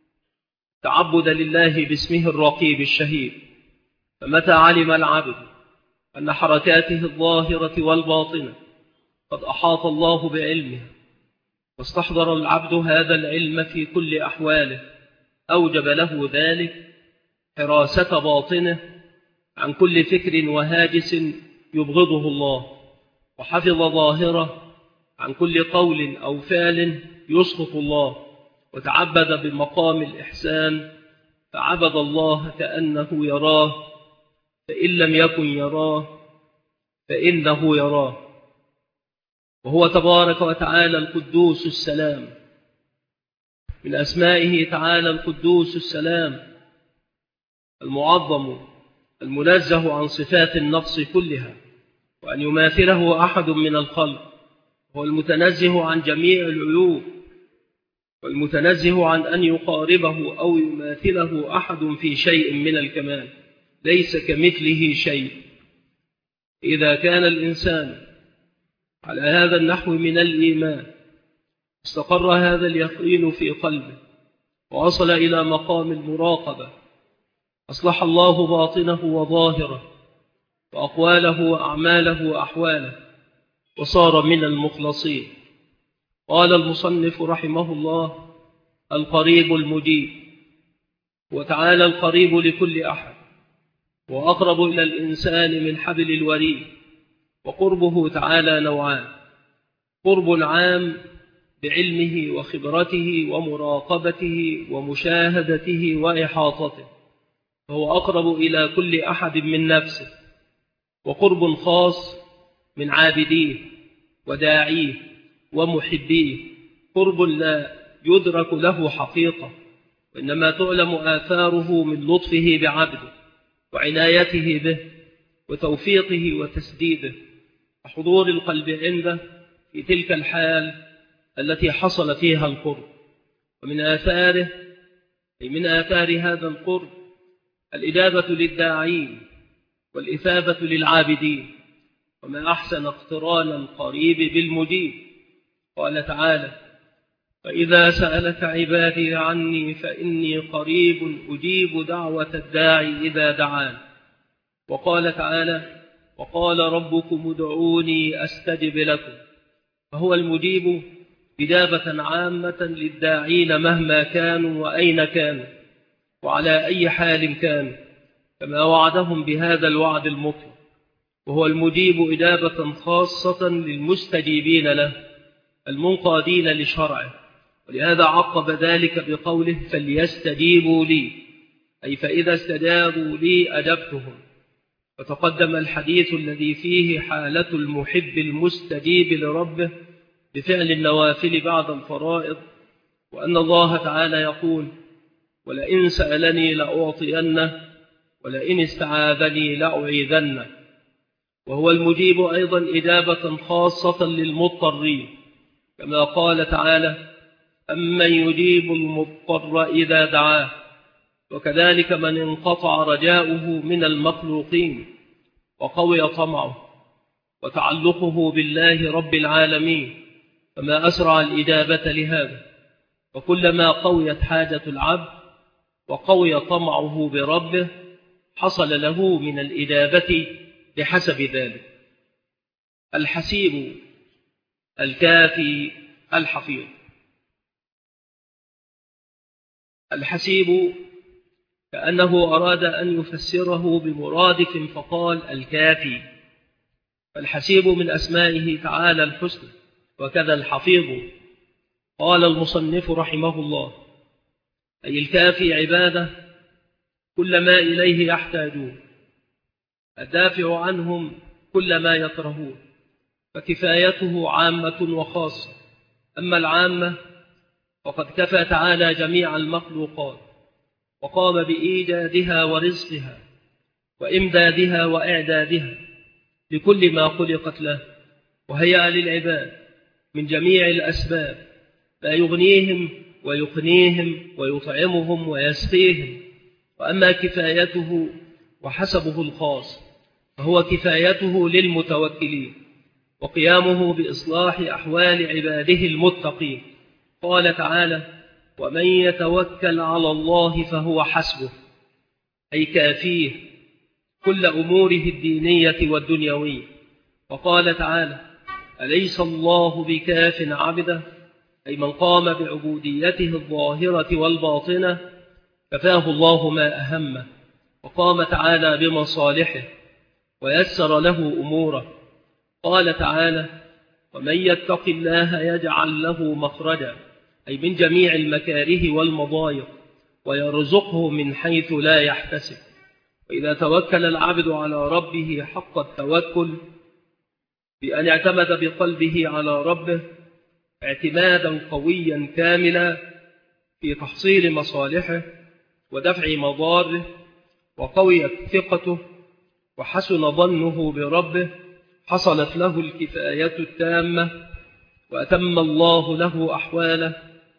تعبد لله باسمه الرقيب الشهيد. فمتى علم العبد أن حركاته الظاهرة والباطنة قد أحاط الله بعلمها، واستحضر العبد هذا العلم في كل أحواله، أوجب له ذلك حراسة باطنه عن كل فكر وهاجس يبغضه الله، وحفظ ظاهره عن كل قول أو فعل يسخط الله، وتعبد بمقام الإحسان، فعبد الله كأنه يراه، فإن لم يكن يراه فإنه يراه. وهو تبارك وتعالى القدوس السلام. من أسمائه تعالى القدوس السلام، المعظم المنزه عن صفات النقص كلها وأن يماثله أحد من الخلق. هو المتنزه عن جميع العيوب، والمتنزه عن أن يقاربه أو يماثله أحد في شيء من الكمال، ليس كمثله شيء. إذا كان الإنسان على هذا النحو من الإيمان استقر هذا اليقين في قلبه ووصل إلى مقام المراقبة، أصلح الله باطنه وظاهره وأقواله وأعماله وأحواله، وصار من المخلصين. قال المصنف رحمه الله: القريب المجيب. وتعالى القريب لكل أحد، وأقرب إلى الإنسان من حبل الوريد. وقربه تعالى نوعان: قرب عام بعلمه وخبرته ومراقبته ومشاهدته وإحاطته، فهو أقرب إلى كل أحد من نفسه. وقرب خاص من عابديه وداعيه ومحبيه، قرب لا يدرك له حقيقة، وإنما تعلم آثاره من لطفه بعبده وعنايته به وتوفيقه وتسديده وحضور القلب عنده في تلك الحال التي حصل فيها القرب. ومن آثاره أي من آثار هذا القرب الإجابة للداعين والإثابة للعابدين، وما أحسن اقتران القريب بالمجيب. قال تعالى: فإذا سألك عبادي عني فإني قريب أجيب دعوة الداعي إذا دعان. وقال تعالى: وقال ربكم ادعوني أستجب لكم. فهو المجيب إجابة عامة للداعين مهما كانوا وأين كانوا وعلى أي حال كانوا، كما وعدهم بهذا الوعد المطلق. وهو المجيب إجابة خاصة للمستجيبين له المنقادين لشرعه، ولهذا عقب ذلك بقوله: فليستجيبوا لي، أي فإذا استجابوا لي أجبتهم. وتقدم الحديث الذي فيه حالة المحب المستجيب لربه بفعل النوافل بعد الفرائض، وأن الله تعالى يقول: ولئن سألني لأعطينه ولئن استعاذني لأعيذنه. وهو المجيب أيضا إجابة خاصة للمضطرين، كما قال تعالى: أمن يجيب المضطر إذا دعاه. وكذلك من انقطع رجاؤه من المخلوقين وقوي طمعه وتعلقه بالله رب العالمين، فما أسرع الإجابة لهذا. وكلما قويت حاجة العبد وقوي طمعه بربه حصل له من الإجابة بحسب ذلك. الحسيب، الكافي، الحفيظ. الحسيب كأنه أراد أن يفسره بمرادف فقال الكافي. فالحسيب من أسمائه تعالى الحسنى، وكذا الحفيظ. قال المصنف رحمه الله: أي الكافي عباده كل ما إليه يحتاجون، الدافع عنهم كل ما يكرهون، فكفايته عامة وخاصة. أما العامة فقد كفى تعالى جميع المخلوقات، وقام بإيجادها ورزقها وإمدادها وإعدادها لكل ما خلقت له، وهيأ للعباد من جميع الأسباب لا يغنيهم ويقنيهم ويطعمهم ويسقيهم. وأما كفايته وحسبه الخاص فهو كفايته للمتوكلين وقيامه بإصلاح أحوال عباده المتقين. قال تعالى: ومن يتوكل على الله فهو حسبه، أي كافيه كل أموره الدينية والدنيوية. وقال تعالى: أليس الله بكاف عبده، أي من قام بعبوديته الظاهرة والباطنة كفاه الله ما أهمه، وقام تعالى بمصالحه ويسر له أموره. قال تعالى: ومن يتق الله يجعل له مخرجا، أي من جميع المكاره والمضايق، ويرزقه من حيث لا يحتسب. وإذا توكل العبد على ربه حق التوكل بأن اعتمد بقلبه على ربه اعتمادا قويا كاملا في تحصيل مصالحه ودفع مضاره، وقويت ثقته وحسن ظنه بربه، حصلت له الكفاية التامة، وأتم الله له أحواله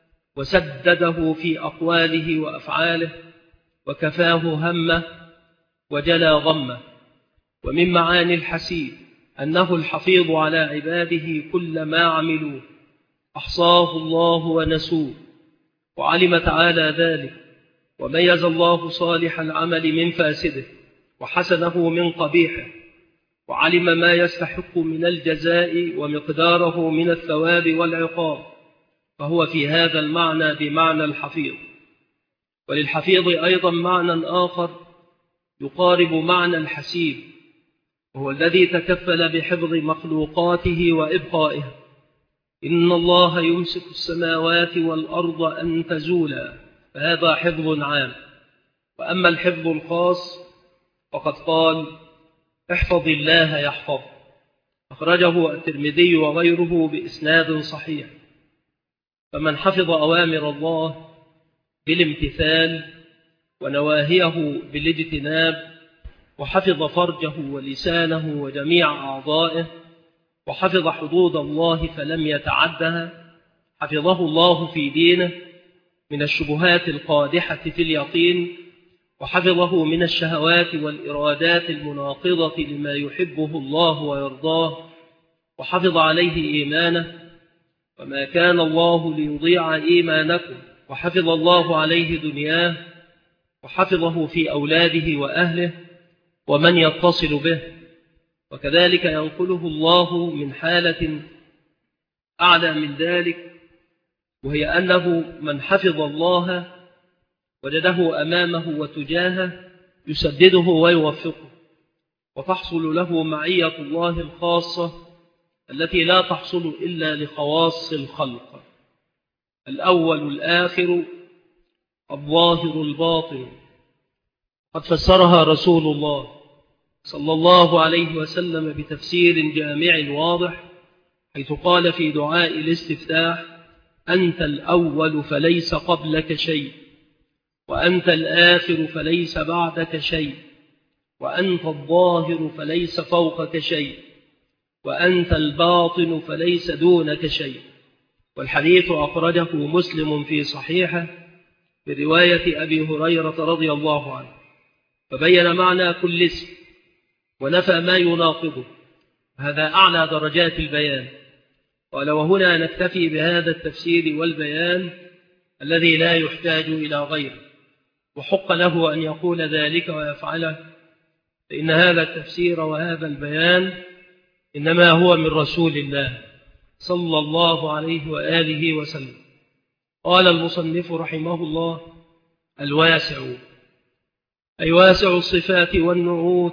وسدده في أقواله وأفعاله، وكفاه همه وجلى غمه. ومن معاني الحسيب أنه الحفيظ على عباده كل ما عملوا أحصاه الله ونسوه، وعلم تعالى ذلك، وميز الله صالح العمل من فاسده وحسنه من قبيحه، وعلم ما يستحق من الجزاء ومقداره من الثواب والعقاب، فهو في هذا المعنى بمعنى الحفيظ. وللحفيظ أيضا معنى آخر يقارب معنى الحسيب، وهو الذي تكفل بحفظ مخلوقاته وإبقائها. إن الله يمسك السماوات والأرض أن تزولا، فهذا حفظ عام. وأما الحفظ الخاص فقد قال: احفظ الله يحفظ، أخرجه الترمذي وغيره بإسناد صحيح. فمن حفظ أوامر الله بالامتثال ونواهيه بالاجتناب، وحفظ فرجه ولسانه وجميع أعضائه، وحفظ حدود الله فلم يتعدها، حفظه الله في دينه من الشبهات القادحة في اليقين، وحفظه من الشهوات والإرادات المناقضة لما يحبه الله ويرضاه، وحفظ عليه إيمانه، وما كان الله ليضيع إيمانكم، وحفظ الله عليه دنياه وحفظه في أولاده وأهله ومن يتصل به. وكذلك ينقله الله من حالة أعلى من ذلك، وهي أنه من حفظ الله وجده أمامه وتجاهه يسدده ويوفقه، وتحصل له معية الله الخاصة التي لا تحصل إلا لخواص الخلق. الأول الآخر، الظاهر الباطن، قد فسرها رسول الله صلى الله عليه وسلم بتفسير جامع واضح، حيث قال في دعاء الاستفتاح: أنت الأول فليس قبلك شيء، وأنت الآخر فليس بعدك شيء، وأنت الظاهر فليس فوقك شيء، وأنت الباطن فليس دونك شيء. والحديث أخرجه مسلم في صحيحه برواية أبي هريرة رضي الله عنه، فبين معنى كل اسم ونفى ما يناقضه، هذا أعلى درجات البيان. قال: وهنا نكتفي بهذا التفسير والبيان الذي لا يحتاج إلى غيره، وحق له أن يقول ذلك ويفعله، فإن هذا التفسير وهذا البيان إنما هو من رسول الله صلى الله عليه وآله وسلم. قال المصنف رحمه الله: الواسع، أي واسع الصفات والنعوت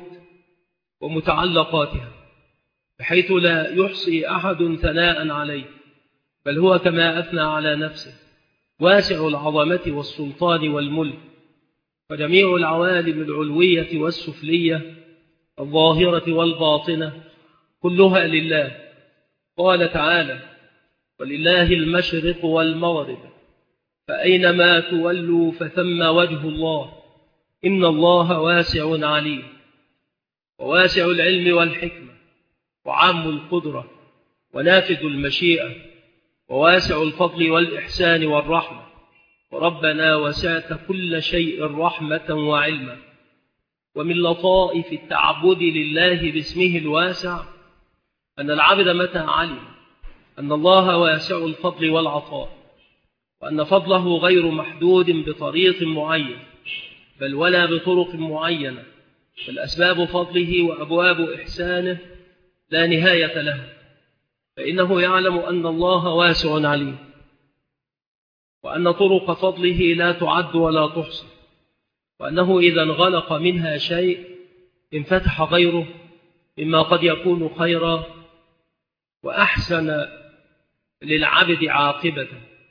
ومتعلقاتها، بحيث لا يحصي أحد ثناء عليه، بل هو كما أثنى على نفسه، واسع العظمة والسلطان والملك، فجميع العوالم العلوية والسفلية الظاهرة والباطنة كلها لله. قال تعالى: ولله المشرق والمغرب فأينما تولوا فثم وجه الله إن الله واسع عليم. وواسع العلم والحكمة، وعام القدرة، ونافذ المشيئة، وواسع الفضل والإحسان والرحمة. وربنا وسعت كل شيء رحمة وعلما. ومن لطائف التعبد لله باسمه الواسع أن العبد متى علم أن الله واسع الفضل والعطاء، وأن فضله غير محدود بطريق معين بل ولا بطرق معينة، بل أسباب فضله وأبواب إحسانه لا نهاية له، فإنه يعلم أن الله واسع عليم، وأن طرق فضله لا تعد ولا تحصى، وأنه إذا انغلق منها شيء انفتح غيره مما قد يكون خيرا وأحسن للعبد عاقبة.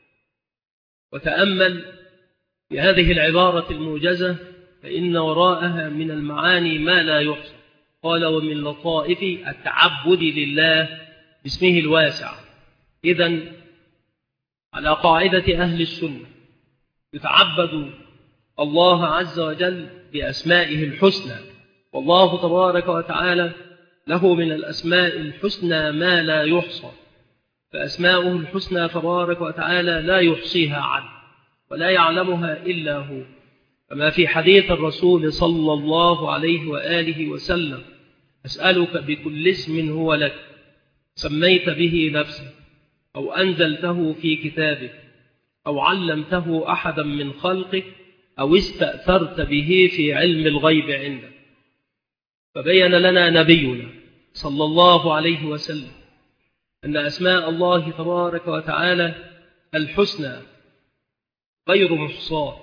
وتأمل في هذه العبارة الموجزة، فإن وراءها من المعاني ما لا يحصى. قال: ومن لطائف التعبد لله باسمه الواسع. إذن على قاعدة أهل السنة يتعبد الله عز وجل بأسمائه الحسنى، والله تبارك وتعالى له من الأسماء الحسنى ما لا يحصى، فأسماؤه الحسنى تبارك وتعالى لا يحصيها عد ولا يعلمها إلا هو، كما في حديث الرسول صلى الله عليه وآله وسلم: أسألك بكل اسم هو لك سميت به نفسك أو أنزلته في كتابك أو علمته أحدا من خلقك أو استأثرت به في علم الغيب عندك. فبين لنا نبينا صلى الله عليه وسلم أن أسماء الله تبارك وتعالى الحسنى غير محصاة،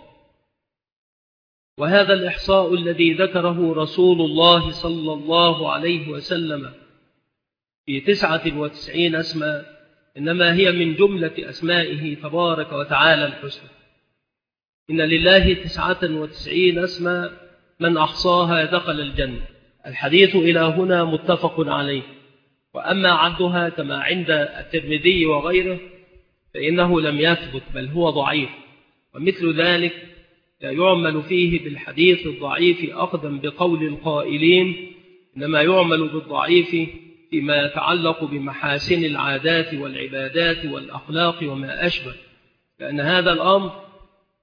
وهذا الإحصاء الذي ذكره رسول الله صلى الله عليه وسلم في 99 اسما إنما هي من جملة أسمائه تبارك وتعالى الحسنى. إن لله 99 اسما من أحصاها دخل الجنة. الحديث إلى هنا متفق عليه، وأما عدها كما عند الترمذي وغيره فإنه لم يثبت بل هو ضعيف، ومثل ذلك لا يعمل فيه بالحديث الضعيف أخذا بقول القائلين، إنما يعمل بالضعيف فيما يتعلق بمحاسن العادات والعبادات والأخلاق وما أشبه، لأن هذا الأمر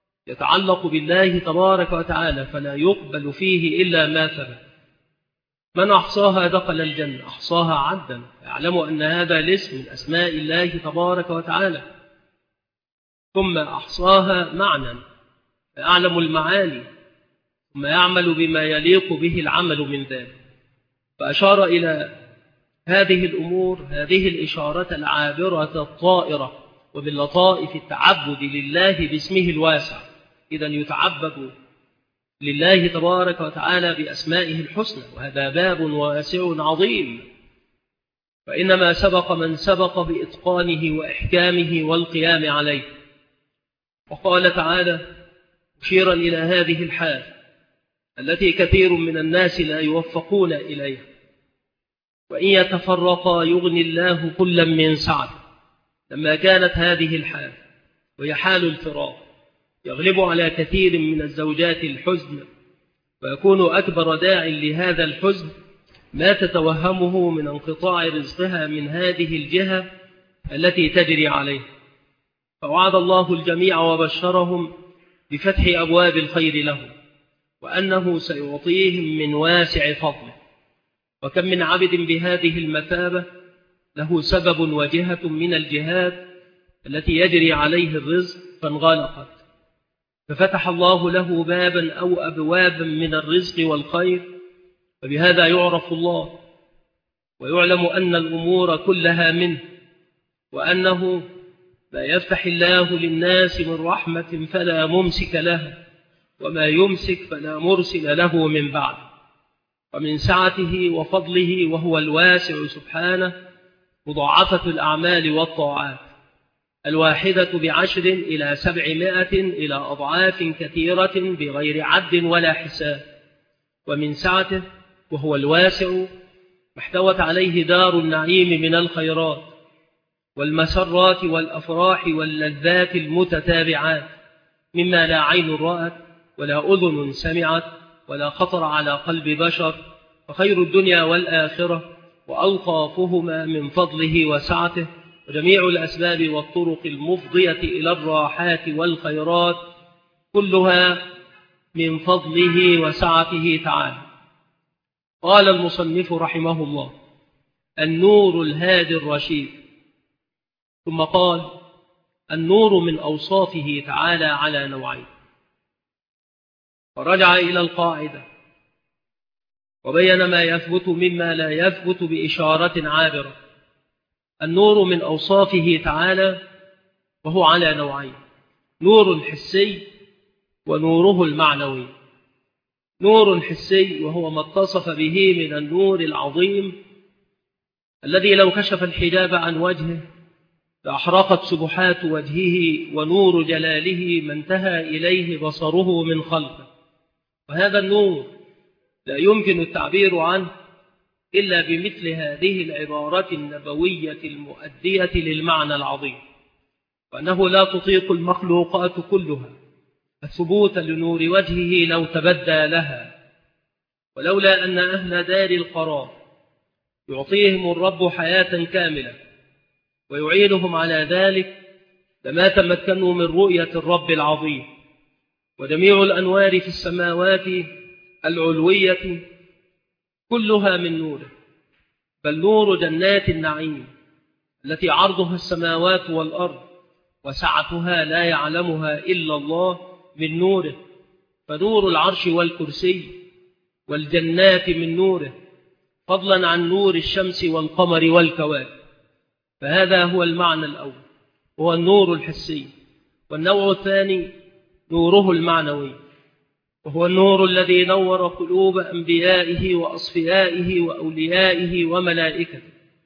يتعلق بالله تبارك وتعالى فلا يقبل فيه إلا ما ثبت. من أحصاها دخل الجنة، أحصاها عدا، يعلم أن هذا الاسم من أسماء الله تبارك وتعالى. ثم أحصاها معنى، فيعلم المعاني، ثم يعمل بما يليق به العمل من ذلك. فأشار إلى هذه الأمور، هذه الإشارة العابرة الطائرة، ومن لطائف التعبد لله باسمه الواسع. إذن يتعبد لله تبارك وتعالى بأسمائه الحسنى، وهذا باب واسع عظيم. فإنما سبق من سبق بإتقانه وإحكامه والقيام عليه. وقال تعالى مشيرا إلى هذه الحال التي كثير من الناس لا يوفقون إليها: وإن يتفرقا يغني الله كلا من سعته. لما كانت هذه الحال وهي حال الفراق يغلب على كثير من الزوجات الحزن، ويكون أكبر داع لهذا الحزن ما تتوهمه من انقطاع رزقها من هذه الجهة التي تجري عليه. فوعد الله الجميع وبشرهم بفتح أبواب الخير لهم، وأنه سيعطيهم من واسع فضله. وكم من عبد بهذه المثابة له سبب وجهة من الجهات التي يجري عليه الرزق فانغلقت، ففتح الله له بابا أو أبوابا من الرزق والخير، فبهذا يعرف الله ويعلم أن الأمور كلها منه، وأنه ما يفتح الله للناس من رحمة فلا ممسك لها، وما يمسك فلا مرسل له من بعد. ومن سعته وفضله وهو الواسع سبحانه مضاعفة الأعمال والطاعات، الواحدة ب10 إلى 700 إلى أضعاف كثيرة بغير عد ولا حساب. ومن سعته وهو الواسع ما احتوت عليه دار النعيم من الخيرات والمسرات والأفراح واللذات المتتابعات، مما لا عين رأت ولا أذن سمعت ولا خطر على قلب بشر، فخير الدنيا والآخرة وألطافهما من فضله وسعته، وجميع الأسباب والطرق المفضية إلى الراحات والخيرات كلها من فضله وسعته تعالى. قال المصنف رحمه الله: النور الهادي الرشيد. ثم قال: النور من أوصافه تعالى على نوعين. فرجع إلى القاعدة وبين ما يثبت مما لا يثبت بإشارة عابرة. النور من أوصافه تعالى وهو على نوعين: نور حسي ونوره المعنوي. نور حسي وهو ما اتصف به من النور العظيم الذي لو كشف الحجاب عن وجهه لأحرقت سبحات وجهه ونور جلاله ما انتهى إليه بصره من خلقه. وهذا النور لا يمكن التعبير عنه إلا بمثل هذه العبارة النبوية المؤدية للمعنى العظيم، وأنه لا تطيق المخلوقات كلها الثبوت لنور وجهه لو تبدى لها، ولولا أن أهل دار القرار يعطيهم الرب حياة كاملة ويعينهم على ذلك لما تمكنوا من رؤية الرب العظيم. وجميع الأنوار في السماوات العلوية كلها من نوره، بل نور جنات النعيم التي عرضها السماوات والأرض وسعتها لا يعلمها إلا الله من نوره، فنور العرش والكرسي والجنات من نوره، فضلا عن نور الشمس والقمر والكواكب. فهذا هو المعنى الأول، هو النور الحسي. والنوع الثاني نوره المعنوي، وهو النور الذي نور قلوب أنبيائه وأصفيائه وأوليائه وملائكته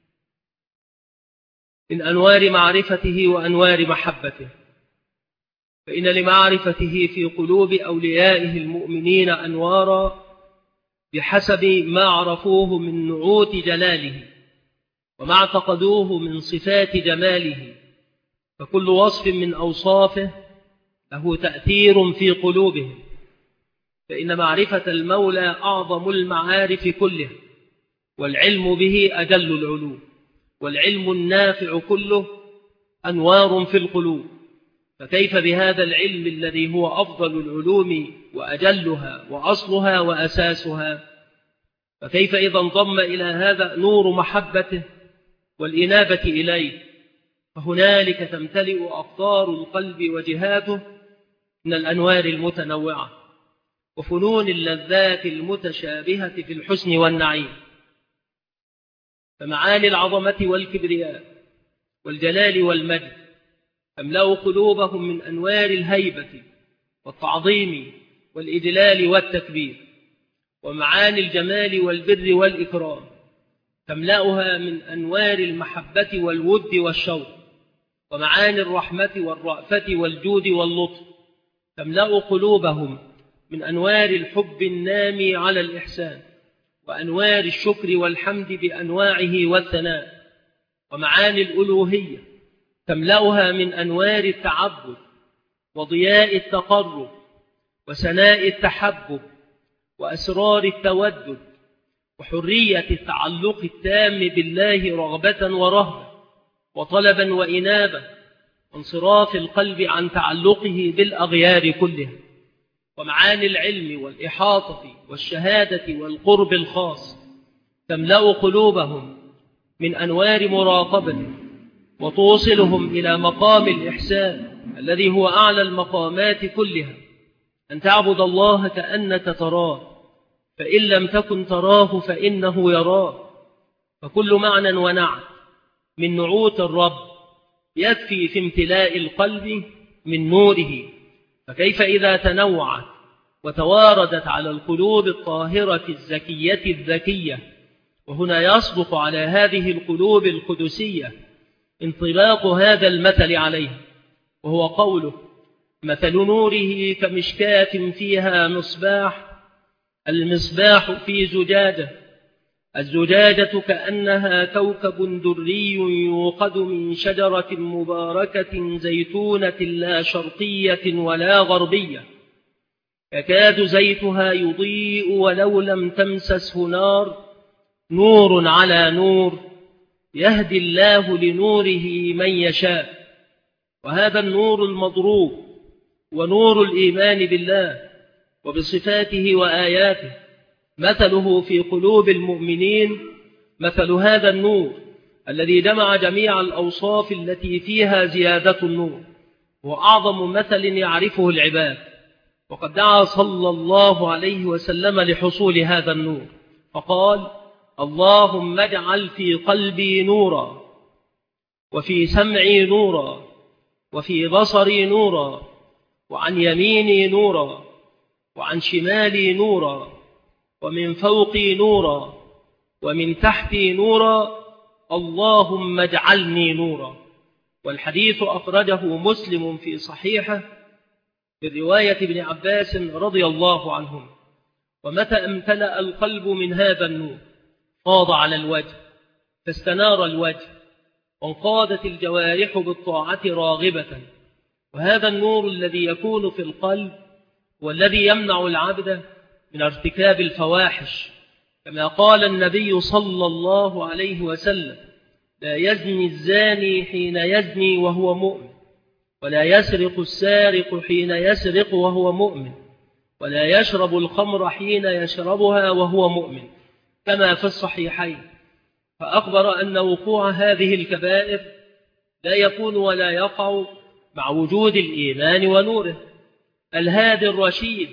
من أنوار معرفته وأنوار محبته. فإن لمعرفته في قلوب أوليائه المؤمنين أنوارا بحسب ما عرفوه من نعوت جلاله وما اعتقدوه من صفات جماله، فكل وصف من أوصافه له تأثير في قلوبهم. فإن معرفة المولى أعظم المعارف كلها، والعلم به أجل العلوم، والعلم النافع كله أنوار في القلوب. فكيف بهذا العلم الذي هو أفضل العلوم وأجلها وأصلها وأساسها؟ فكيف إذا انضم إلى هذا نور محبته والإنابة إليه؟ فهنالك تمتلئ أقطار القلب وجهاته من الأنوار المتنوعة وفنون اللذات المتشابهة في الحسن والنعيم. فمعاني العظمة والكبرياء والجلال والمجد تملأ قلوبهم من أنوار الهيبة والتعظيم والإجلال والتكبير، ومعاني الجمال والبر والإكرام تملأها من أنوار المحبة والود والشوق، ومعاني الرحمة والرأفة والجود واللطف تملأ قلوبهم من أنوار الحب النامي على الإحسان، وأنوار الشكر والحمد بأنواعه والثناء، ومعاني الألوهية تملأها من أنوار التعبد وضياء التقرب وسناء التحبب وأسرار التودد وحرية التعلق التام بالله رغبة ورهبة وطلبا وإنابة وانصراف القلب عن تعلقه بالأغيار كلها، ومعاني العلم والإحاطة والشهادة والقرب الخاص تملأ قلوبهم من أنوار مراقبة وتوصلهم إلى مقام الإحسان الذي هو أعلى المقامات كلها، أن تعبد الله كأنك تراه، فإن لم تكن تراه فإنه يراه. فكل معنى ونعت من نعوت الرب يكفي في امتلاء القلب من نوره، فكيف إذا تنوعت وتواردت على القلوب الطاهرة الزكية الذكية؟ وهنا يصدق على هذه القلوب القدسية انطلاق هذا المثل عليها، وهو قوله: مثل نوره كمشكاة فيها مصباح، المصباح في زجاجة، الزجاجة كأنها كوكب دري يوقد من شجرة مباركة زيتونة لا شرقية ولا غربية، يكاد زيتها يضيء ولو لم تمسسه نار، نور على نور، يهدي الله لنوره من يشاء. وهذا النور المضروب ونور الإيمان بالله وبصفاته وآياته مثله في قلوب المؤمنين مثل هذا النور الذي جمع جميع الأوصاف التي فيها زيادة النور، وأعظم مثل يعرفه العباد. وقد دعا صلى الله عليه وسلم لحصول هذا النور فقال: اللهم اجعل في قلبي نورا، وفي سمعي نورا، وفي بصري نورا، وعن يميني نورا، وعن شمالي نورا، ومن فوقي نورا، ومن تحتي نورا، اللهم اجعلني نورا. والحديث أخرجه مسلم في صحيحه برواية ابن عباس رضي الله عنهم. ومتى امتلأ القلب من هذا النور فاض على الوجه، فاستنار الوجه، وانقادت الجوارح بالطاعة راغبة. وهذا النور الذي يكون في القلب والذي يمنع العبد من ارتكاب الفواحش، كما قال النبي صلى الله عليه وسلم: لا يزني الزاني حين يزني وهو مؤمن، ولا يسرق السارق حين يسرق وهو مؤمن، ولا يشرب الخمر حين يشربها وهو مؤمن، كما في الصحيحين. فأخبر أن وقوع هذه الكبائر لا يكون ولا يقع مع وجود الإيمان ونوره. الهادي الرشيد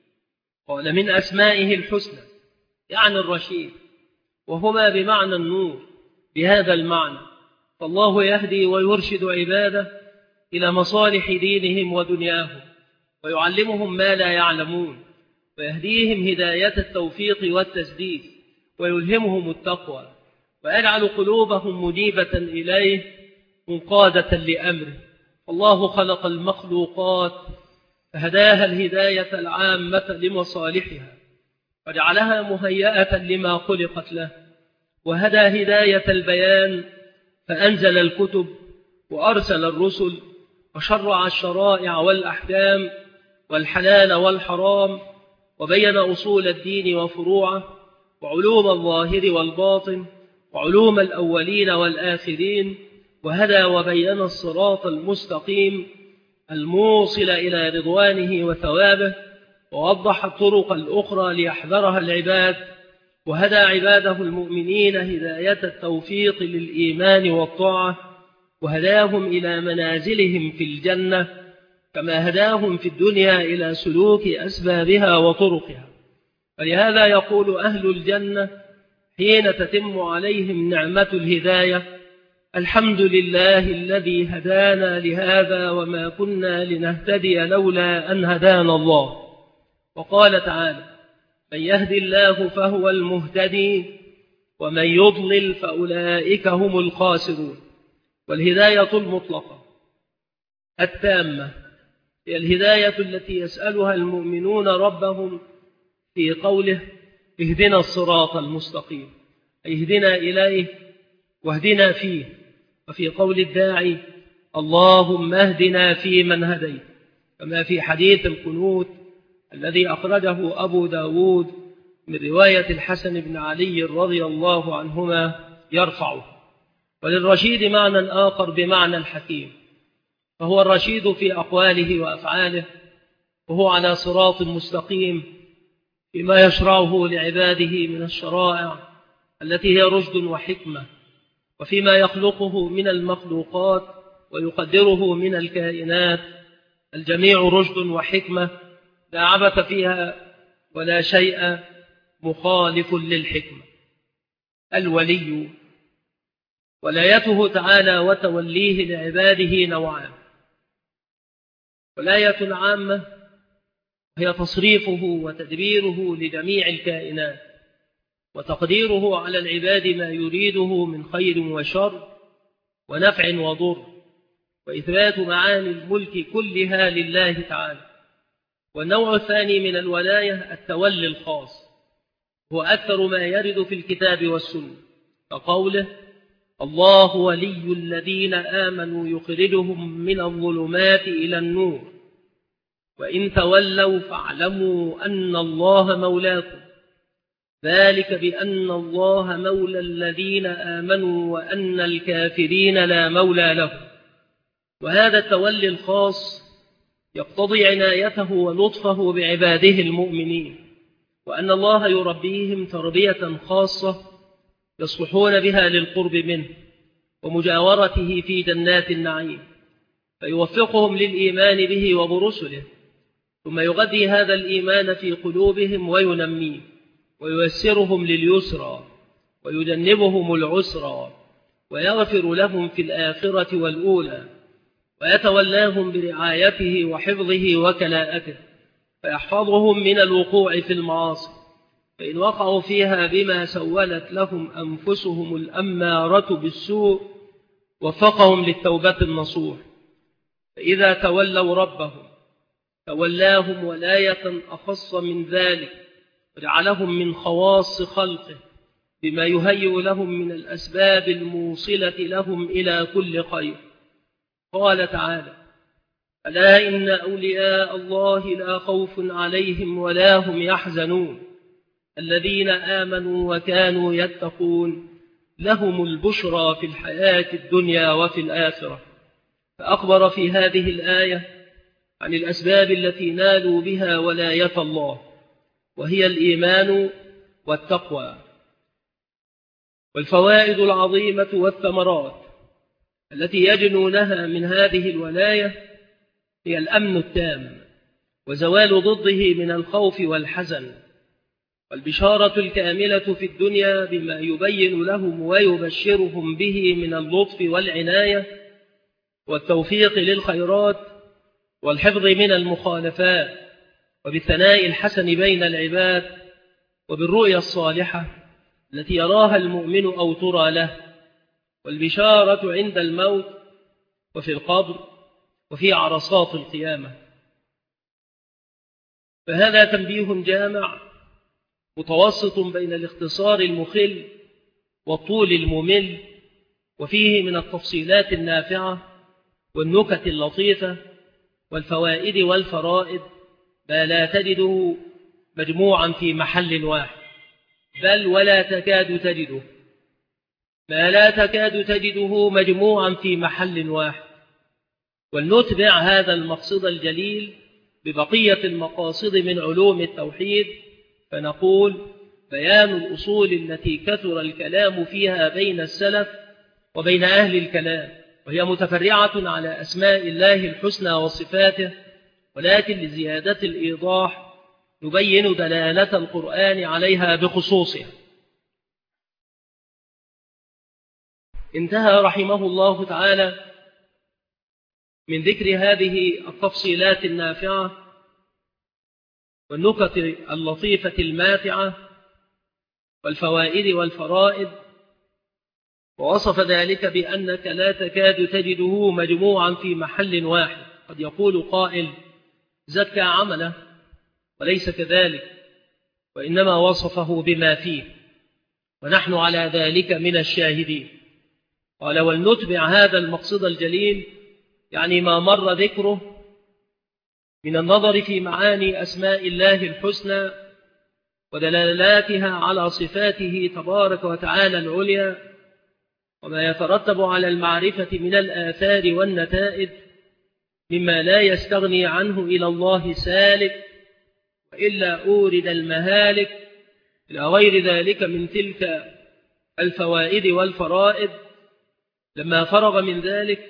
قال من أسمائه الحسنى يعني الرشيد، وهما بمعنى النور بهذا المعنى. فالله يهدي ويرشد عباده إلى مصالح دينهم ودنياهم، ويعلمهم ما لا يعلمون، ويهديهم هداية التوفيق والتسديد، ويلهمهم التقوى، ويجعل قلوبهم منيبة إليه منقادة لأمره. الله خلق المخلوقات فهداها الهداية العامة لمصالحها، وجعلها مهيئة لما خلقت له، وهدى هداية البيان فأنزل الكتب وأرسل الرسل، وشرع الشرائع والأحكام والحلال والحرام، وبين أصول الدين وفروعه، وعلوم الظاهر والباطن، وعلوم الأولين والآخرين، وهدى وبين الصراط المستقيم الموصل إلى رضوانه وثوابه، ووضح الطرق الأخرى ليحذرها العباد وهدى عباده المؤمنين هداية التوفيق للإيمان والطاعة، وهداهم إلى منازلهم في الجنة كما هداهم في الدنيا إلى سلوك أسبابها وطرقها. ولهذا يقول أهل الجنة حين تتم عليهم نعمة الهداية: الحمد لله الذي هدانا لهذا وما كنا لنهتدي لولا أن هدانا الله. وقال تعالى: من يهد الله فهو المهتدي ومن يضلل فأولئك هم الخاسرون. والهداية المطلقة التامة هي الهداية التي يسألها المؤمنون ربهم في قوله: اهدنا الصراط المستقيم، أي اهدنا إليه واهدنا فيه. وفي قول الداعي: اللهم اهدنا فيمن هديت، كما في حديث القنوت الذي أخرجه أبو داود من رواية الحسن بن علي رضي الله عنهما يرفعه. وللرشيد معنى آخر بمعنى الحكيم، فهو الرشيد في أقواله وأفعاله، وهو على صراط مستقيم فيما يشرعه لعباده من الشرائع التي هي رشد وحكمة، وفيما يخلقه من المخلوقات ويقدره من الكائنات الجميع رشد وحكمة لا عبث فيها ولا شيء مخالف للحكمة. الولي ولايته تعالى وتوليه لعباده نوعان: ولاية عامة هي تصريفه وتدبيره لجميع الكائنات، وتقديره على العباد ما يريده من خير وشر ونفع وضر، وإثبات معاني الملك كلها لله تعالى. والنوع الثاني من الولاية التولي الخاص، هو أكثر ما يرد في الكتاب والسنة، كقوله: الله ولي الذين آمنوا يخرجهم من الظلمات إلى النور وإن تولوا فاعلموا أن الله مولاكم ذلك بأن الله مولى الذين آمنوا وأن الكافرين لا مولى لهم. وهذا التولي الخاص يقتضي عنايته ولطفه بعباده المؤمنين، وأن الله يربيهم تربية خاصة يصلحون بها للقرب منه ومجاورته في جنات النعيم، فيوفقهم للإيمان به وبرسله، ثم يغذي هذا الإيمان في قلوبهم وينميه وييسرهم لليسرى ويجنبهم العسرى، ويغفر لهم في الآخرة والأولى، ويتولاهم برعايته وحفظه وكلاءته، فيحفظهم من الوقوع في المعاصي، فإن وقعوا فيها بما سولت لهم أنفسهم الأمارة بالسوء وفقهم للتوبة النصوح. فإذا تولوا ربهم تولاهم ولاية أخص من ذلك، وجعلهم من خواص خلقه بما يهيئ لهم من الأسباب الموصلة لهم إلى كل خير. قال تعالى: ألا إن أولياء الله لا خوف عليهم ولا هم يحزنون الذين آمنوا وكانوا يتقون لهم البشرى في الحياة الدنيا وفي الآخرة. فأخبر في هذه الآية عن الأسباب التي نالوا بها ولاية الله، وهي الإيمان والتقوى. والفوائد العظيمة والثمرات التي يجنونها من هذه الولاية هي الأمن التام، وزوال ضده من الخوف والحزن، والبشارة الكاملة في الدنيا بما يبين لهم ويبشرهم به من اللطف والعناية والتوفيق للخيرات والحفظ من المخالفات، وبالثناء الحسن بين العباد، وبالرؤيا الصالحة التي يراها المؤمن أو ترى له، والبشارة عند الموت وفي القبر وفي عرصات القيامة. فهذا تنبيه جامع متوسط بين الاختصار المخل والطول الممل، وفيه من التفصيلات النافعة والنكت اللطيفة والفوائد والفرائد ما لا تجده مجموعا في محل واحد، بل ولا تكاد تجده ما لا تكاد تجده مجموعا في محل واحد. ولنتبع هذا المقصد الجليل ببقية المقاصد من علوم التوحيد، فنقول: بيان الأصول التي كثر الكلام فيها بين السلف وبين أهل الكلام، وهي متفرعة على أسماء الله الحسنى وصفاته، ولكن لزيادة الإيضاح نبين دلالة القرآن عليها بخصوصها. انتهى رحمه الله تعالى من ذكر هذه التفصيلات النافعة والنكت اللطيفة الماتعة والفوائد والفرائد، ووصف ذلك بأنك لا تكاد تجده مجموعا في محل واحد. قد يقول قائل زكى عمله، وليس كذلك، وإنما وصفه بما فيه، ونحن على ذلك من الشاهدين. قال ولنتبع هذا المقصد الجليل، يعني ما مر ذكره من النظر في معاني أسماء الله الحسنى ودلالاتها على صفاته تبارك وتعالى العليا، وما يترتب على المعرفة من الآثار والنتائج مما لا يستغني عنه إلى الله سالك، وإلا أورد المهالك إلى غير ذلك من تلك الفوائد والفرائد. لما فرغ من ذلك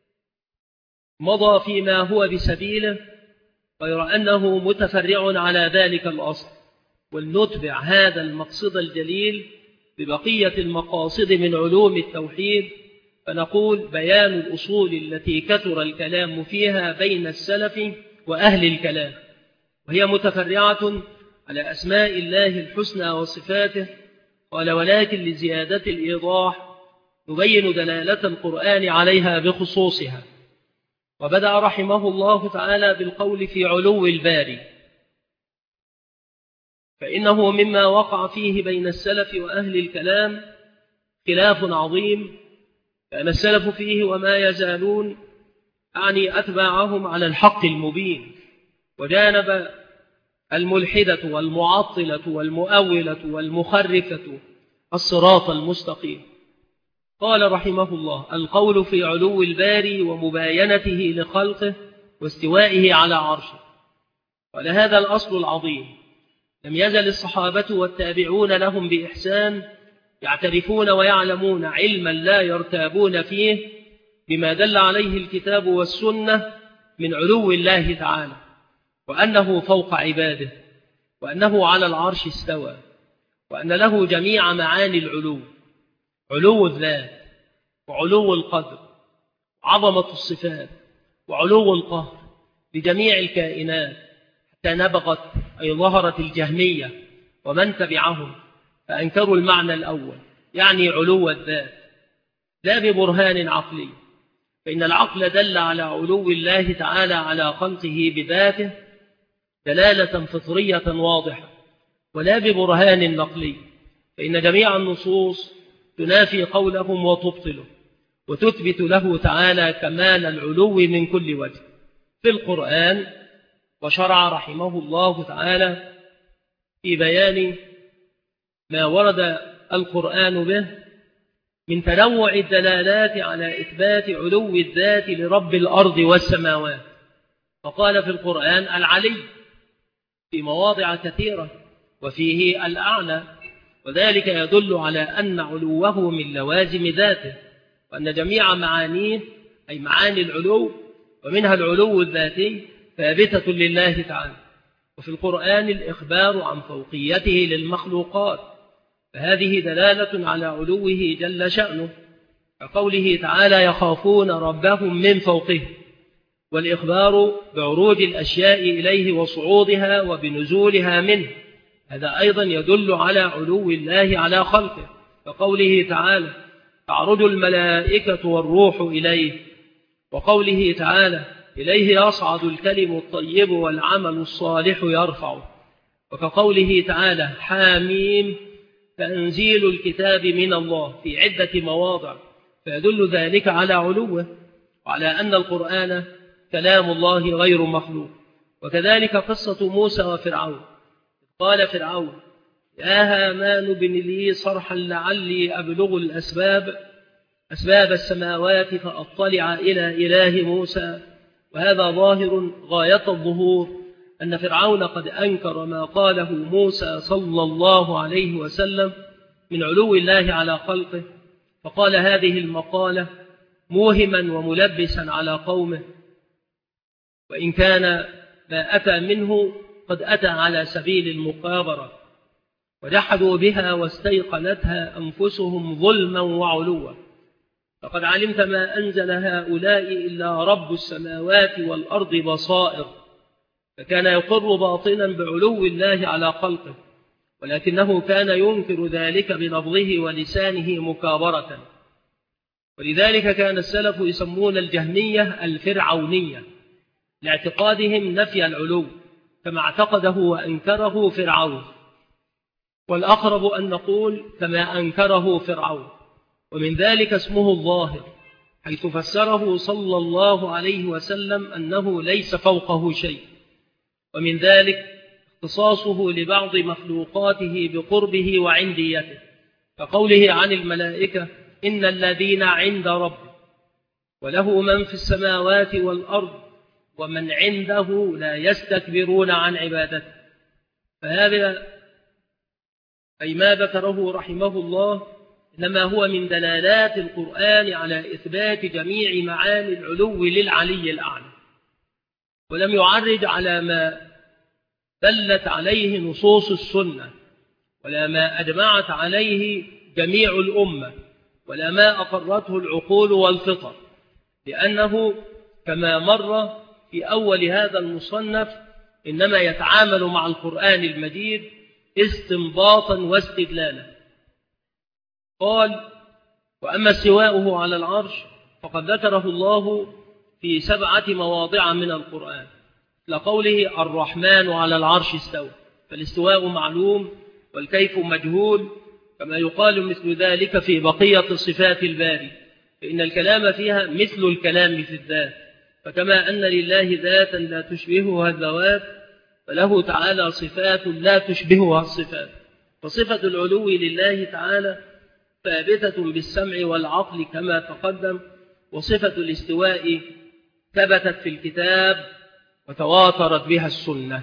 مضى فيما هو بسبيله، غير أنه متفرع على ذلك الأصل. ولنتبع هذا المقصد الجليل ببقية المقاصد من علوم التوحيد، فنقول بيان الأصول التي كثر الكلام فيها بين السلف وأهل الكلام، وهي متفرعة على أسماء الله الحسنى وصفاته. قال ولكن لزيادة الإيضاح نبين دلالة القرآن عليها بخصوصها. وبدأ رحمه الله تعالى بالقول في علو الباري، فإنه مما وقع فيه بين السلف وأهل الكلام خلاف عظيم كان السلف فيه وما يزالون، أعني أتباعهم، على الحق المبين، وجانب الملحدة والمعطلة والمؤولة والمخرفة الصراط المستقيم. قال رحمه الله القول في علو الباري ومباينته لخلقه واستوائه على عرشه. ولهذا الأصل العظيم لم يزل الصحابة والتابعون لهم بإحسان يعترفون ويعلمون علما لا يرتابون فيه بما دل عليه الكتاب والسنة من علو الله تعالى، وأنه فوق عباده، وأنه على العرش استوى، وأن له جميع معاني العلو: علو الذات، وعلو القدر، وعظمة الصفات، وعلو القهر لجميع الكائنات، حتى نبغت أي ظهرت الجهمية ومن تبعهم فأنكروا المعنى الأول، يعني علو الذات، لا ببرهان عقلي، فإن العقل دل على علو الله تعالى على خلقه بذاته دلالة فطرية واضحة، ولا ببرهان نقلي، فإن جميع النصوص تنافي قولهم وتبطله وتثبت له تعالى كمال العلو من كل وجه في القرآن. وشرع رحمه الله تعالى في بيان ما ورد القرآن به من تنوع الدلالات على إثبات علو الذات لرب الأرض والسماوات. فقال في القرآن العلي في مواضع كثيرة، وفيه الأعلى، وذلك يدل على أن علوه من لوازم ذاته، وأن جميع معانيه أي معاني العلو ومنها العلو الذاتي ثابتة لله تعالى. وفي القرآن الإخبار عن فوقيته للمخلوقات، فهذه دلالة على علوه جل شأنه، كقوله تعالى يخافون ربهم من فوقه، والإخبار بعروج الأشياء إليه وصعودها وبنزولها منه، هذا أيضا يدل على علو الله على خلقه، كقوله تعالى تعرج الملائكة والروح إليه، وقوله تعالى إليه يصعد الكلم الطيب والعمل الصالح يرفعه، وكقوله تعالى حاميم تنزيل الكتاب من الله في عدة مواضع، فيدل ذلك على علوه وعلى أن القرآن كلام الله غير مخلوق. وكذلك قصة موسى وفرعون، قال فرعون يا هامان ابن لي صرحا لعلي أبلغ أسباب السماوات فأطلع إلى إله موسى، وهذا ظاهر غاية الظهور أن فرعون قد أنكر ما قاله موسى صلى الله عليه وسلم من علو الله على خلقه، فقال هذه المقالة موهما وملبسا على قومه، وإن كان ما أتى منه قد أتى على سبيل المقابرة، وجحدوا بها واستيقنتها أنفسهم ظلما وعلوا. فقد علمت ما أنزل هؤلاء إلا رب السماوات والأرض بصائر، فكان يقر باطنا بعلو الله على خلقه، ولكنه كان ينكر ذلك بلفظه ولسانه مكابرة. ولذلك كان السلف يسمون الجهمية الفرعونية لاعتقادهم نفي العلو كما اعتقده وأنكره فرعون، والأقرب أن نقول كما أنكره فرعون. ومن ذلك اسمه الظاهر، حيث فسره صلى الله عليه وسلم أنه ليس فوقه شيء، ومن ذلك اختصاصه لبعض مخلوقاته بقربه وعنديته، كقوله عن الملائكة إن الذين عند ربي وله من في السماوات والأرض ومن عنده لا يستكبرون عن عبادته. فهذا أي ما ذكره رحمه الله إنما هو من دلالات القرآن على إثبات جميع معاني العلو للعلي الأعلى، ولم يعرج على ما دلت عليه نصوص السنة، ولا ما أجمعت عليه جميع الأمة، ولا ما أقرته العقول والفطر، لأنه كما مر في أول هذا المصنف إنما يتعامل مع القرآن المجيد استنباطا واستدلالا. قال: وأما استواؤه على العرش فقد ذكره الله في 7 مواضع من القرآن، لقوله الرحمن على العرش استوى، فالاستواء معلوم والكيف مجهول، كما يقال مثل ذلك في بقية صفات الباري، فإن الكلام فيها مثل الكلام في الذات، فكما أن لله ذاتا لا تشبهها الذوات، فله تعالى صفات لا تشبهها الصفات. فصفة العلو لله تعالى ثابتة بالسمع والعقل كما تقدم، وصفة الاستواء ثبتت في الكتاب وتواترت بها السنة.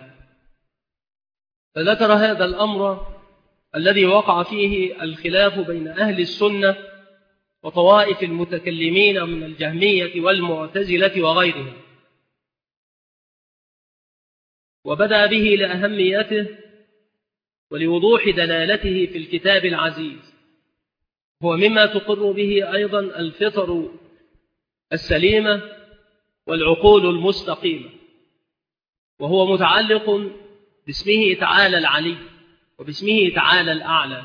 فذكر هذا الأمر الذي وقع فيه الخلاف بين أهل السنة وطوائف المتكلمين من الجهمية والمعتزلة وغيرهم، وبدأ به لأهميته ولوضوح دلالته في الكتاب العزيز. هو مما تقر به أيضا الفطر السليمة والعقول المستقيمة، وهو متعلق باسمه تعالى العلي وباسمه تعالى الأعلى.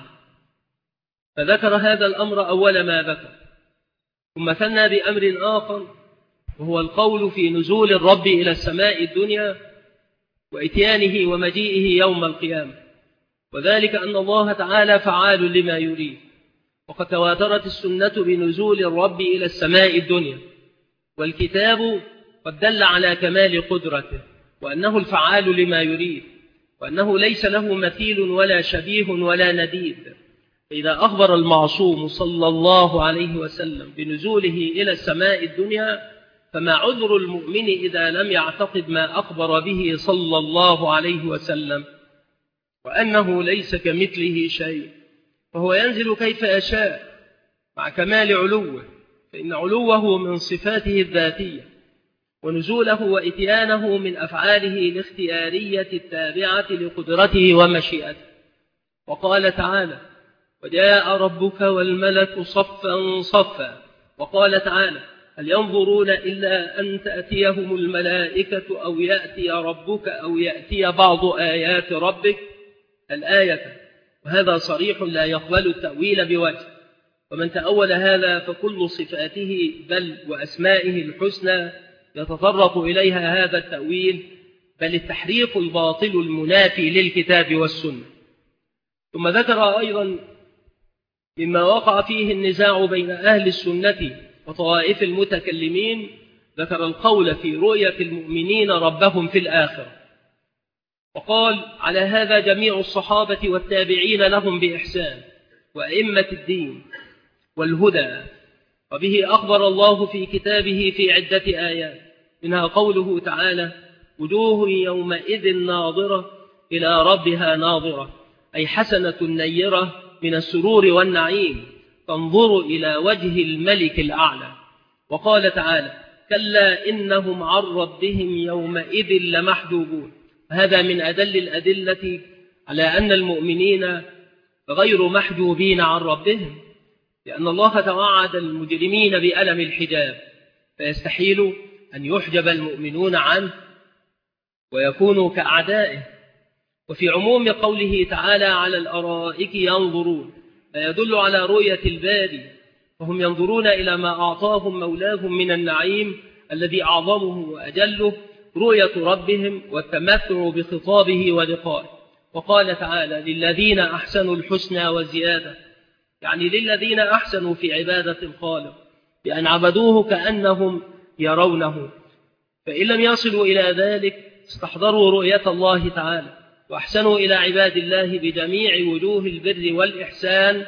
فذكر هذا الأمر أول ما ذكر، ثم ثنى بأمر آخر، وهو القول في نزول الرب إلى السماء الدنيا وإتيانه ومجيئه يوم القيامة، وذلك أن الله تعالى فعال لما يريد، وقد تواترت السنة بنزول الرب إلى السماء الدنيا، والكتاب قد دل على كمال قدرته، وأنه الفعال لما يريد، وأنه ليس له مثيل ولا شبيه ولا نديد. فإذا أخبر المعصوم صلى الله عليه وسلم بنزوله إلى السماء الدنيا، فما عذر المؤمن إذا لم يعتقد ما أخبر به صلى الله عليه وسلم، وأنه ليس كمثله شيء، فهو ينزل كيف يشاء مع كمال علوه، فإن علوه من صفاته الذاتية، ونزوله وإتيانه من أفعاله الاختيارية التابعة لقدرته ومشيئته. وقال تعالى: وجاء ربك والملك صفا صفا. وقال تعالى: هل ينظرون إلا أن تأتيهم الملائكة أو يأتي ربك أو يأتي بعض آيات ربك الآية. وهذا صريح لا يقبل التأويل بوجه، ومن تأول هذا فكل صفاته بل وأسمائه الحسنى يتطرق إليها هذا التأويل، بل التحريف الباطل المنافي للكتاب والسنة. ثم ذكر أيضا مما وقع فيه النزاع بين أهل السنة وطوائف المتكلمين، ذكر القول في رؤية المؤمنين ربهم في الآخرة، وقال: على هذا جميع الصحابة والتابعين لهم بإحسان وأئمة الدين والهدى، وبه أخبر الله في كتابه في عدة آيات، منها قوله تعالى: وجوه يومئذ ناظرة إلى ربها ناظرة، أي حسنة نيرة من السرور والنعيم تنظر إلى وجه الملك الأعلى. وقال تعالى: كلا إنهم عن ربهم يومئذ لمحجوبون. هذا من أدل الأدلة على أن المؤمنين غير محجوبين عن ربهم، لأن الله توعد المجرمين بألم الحجاب، فيستحيل أن يحجب المؤمنون عنه ويكونوا كأعدائه. وفي عموم قوله تعالى: على الأرائك ينظرون، فيدل على رؤية الباري، فهم ينظرون إلى ما أعطاهم مولاهم من النعيم الذي أعظمه وأجله رؤية ربهم والتمتع بخطابه ولقائه. وقال تعالى: للذين أحسنوا الحسنى وزيادة، يعني للذين أحسنوا في عبادة الخالق بأن عبدوه كأنهم يرونه، فإن لم يصلوا إلى ذلك استحضروا رؤية الله تعالى وأحسنوا إلى عباد الله بجميع وجوه البر والإحسان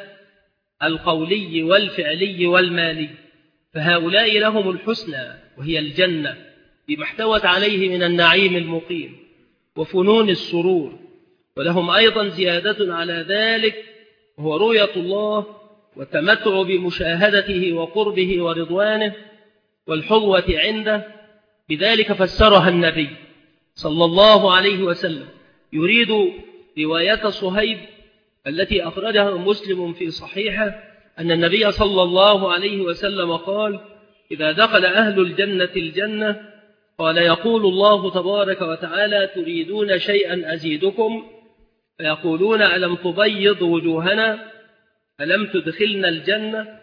القولي والفعلي والمالي، فهؤلاء لهم الحسنى وهي الجنة بما احتوت عليه من النعيم المقيم وفنون السرور، ولهم أيضا زيادة على ذلك وهو رؤية الله والتمتع بمشاهدته وقربه ورضوانه والحظوة عنده. بذلك فسرها النبي صلى الله عليه وسلم، يريد رواية صهيب التي أخرجها مسلم في صحيحه أن النبي صلى الله عليه وسلم قال: إذا دخل أهل الجنة الجنة قال يقول الله تبارك وتعالى: تريدون شيئا أزيدكم؟ فيقولون: ألم تبيض وجوهنا؟ ألم تدخلنا الجنة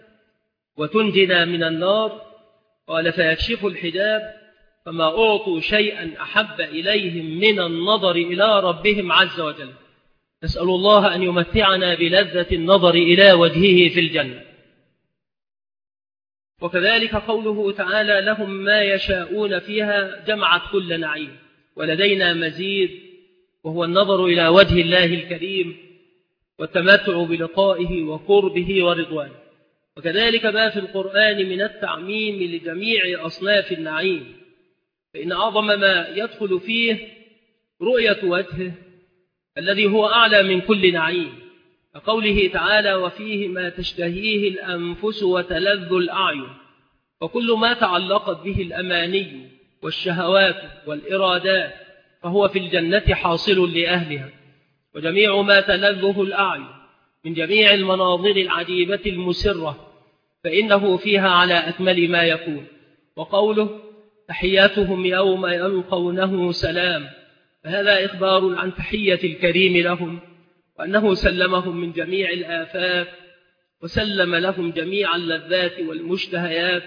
وتنجنا من النار؟ قال: فيكشف الحجاب فما أعطوا شيئا أحب إليهم من النظر إلى ربهم عز وجل. نسأل الله أن يمتعنا بلذة النظر إلى وجهه في الجنة. وكذلك قوله تعالى: لهم ما يشاءون فيها، جمعت كل نعيم، ولدينا مزيد وهو النظر إلى وجه الله الكريم والتمتع بلقائه وقربه ورضوانه. وكذلك ما في القرآن من التعميم لجميع أصناف النعيم، فإن أعظم ما يدخل فيه رؤية وجهه الذي هو أعلى من كل نعيم، كقوله تعالى: وفيه ما تشتهيه الأنفس وتلذ الأعين. وكل ما تعلقت به الأماني والشهوات والإرادات فهو في الجنة حاصل لأهلها، وجميع ما تلذه الأعين من جميع المناظر العجيبة المسرة فإنه فيها على أكمل ما يكون. وقوله: تحياتهم يوم يلقونه سلام، فهذا إخبار عن تحية الكريم لهم، وأنه سلمهم من جميع الآفات وسلم لهم جميع اللذات والمشتهيات،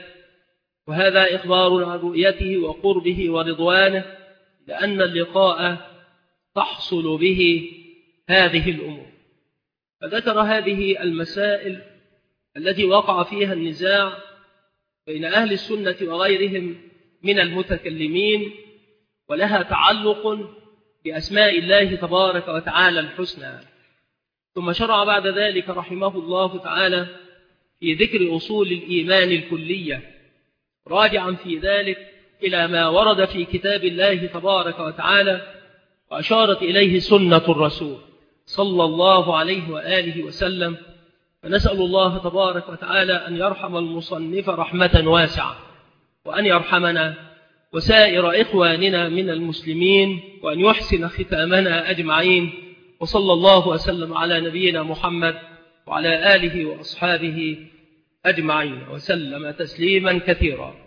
وهذا إخبار عن رؤيته وقربه ورضوانه، لأن اللقاء تحصل به هذه الأمور. فذكر هذه المسائل التي وقع فيها النزاع بين أهل السنة وغيرهم من المتكلمين، ولها تعلق بأسماء الله تبارك وتعالى الحسنى. ثم شرع بعد ذلك رحمه الله تعالى في ذكر أصول الإيمان الكلية، راجعا في ذلك إلى ما ورد في كتاب الله تبارك وتعالى وأشارت إليه سنة الرسول صلى الله عليه وآله وسلم. فنسأل الله تبارك وتعالى أن يرحم المصنف رحمة واسعة، وأن يرحمنا وسائر إخواننا من المسلمين، وأن يحسن ختامنا أجمعين. وصلى الله وسلم على نبينا محمد وعلى آله وأصحابه أجمعين وسلم تسليما كثيرا.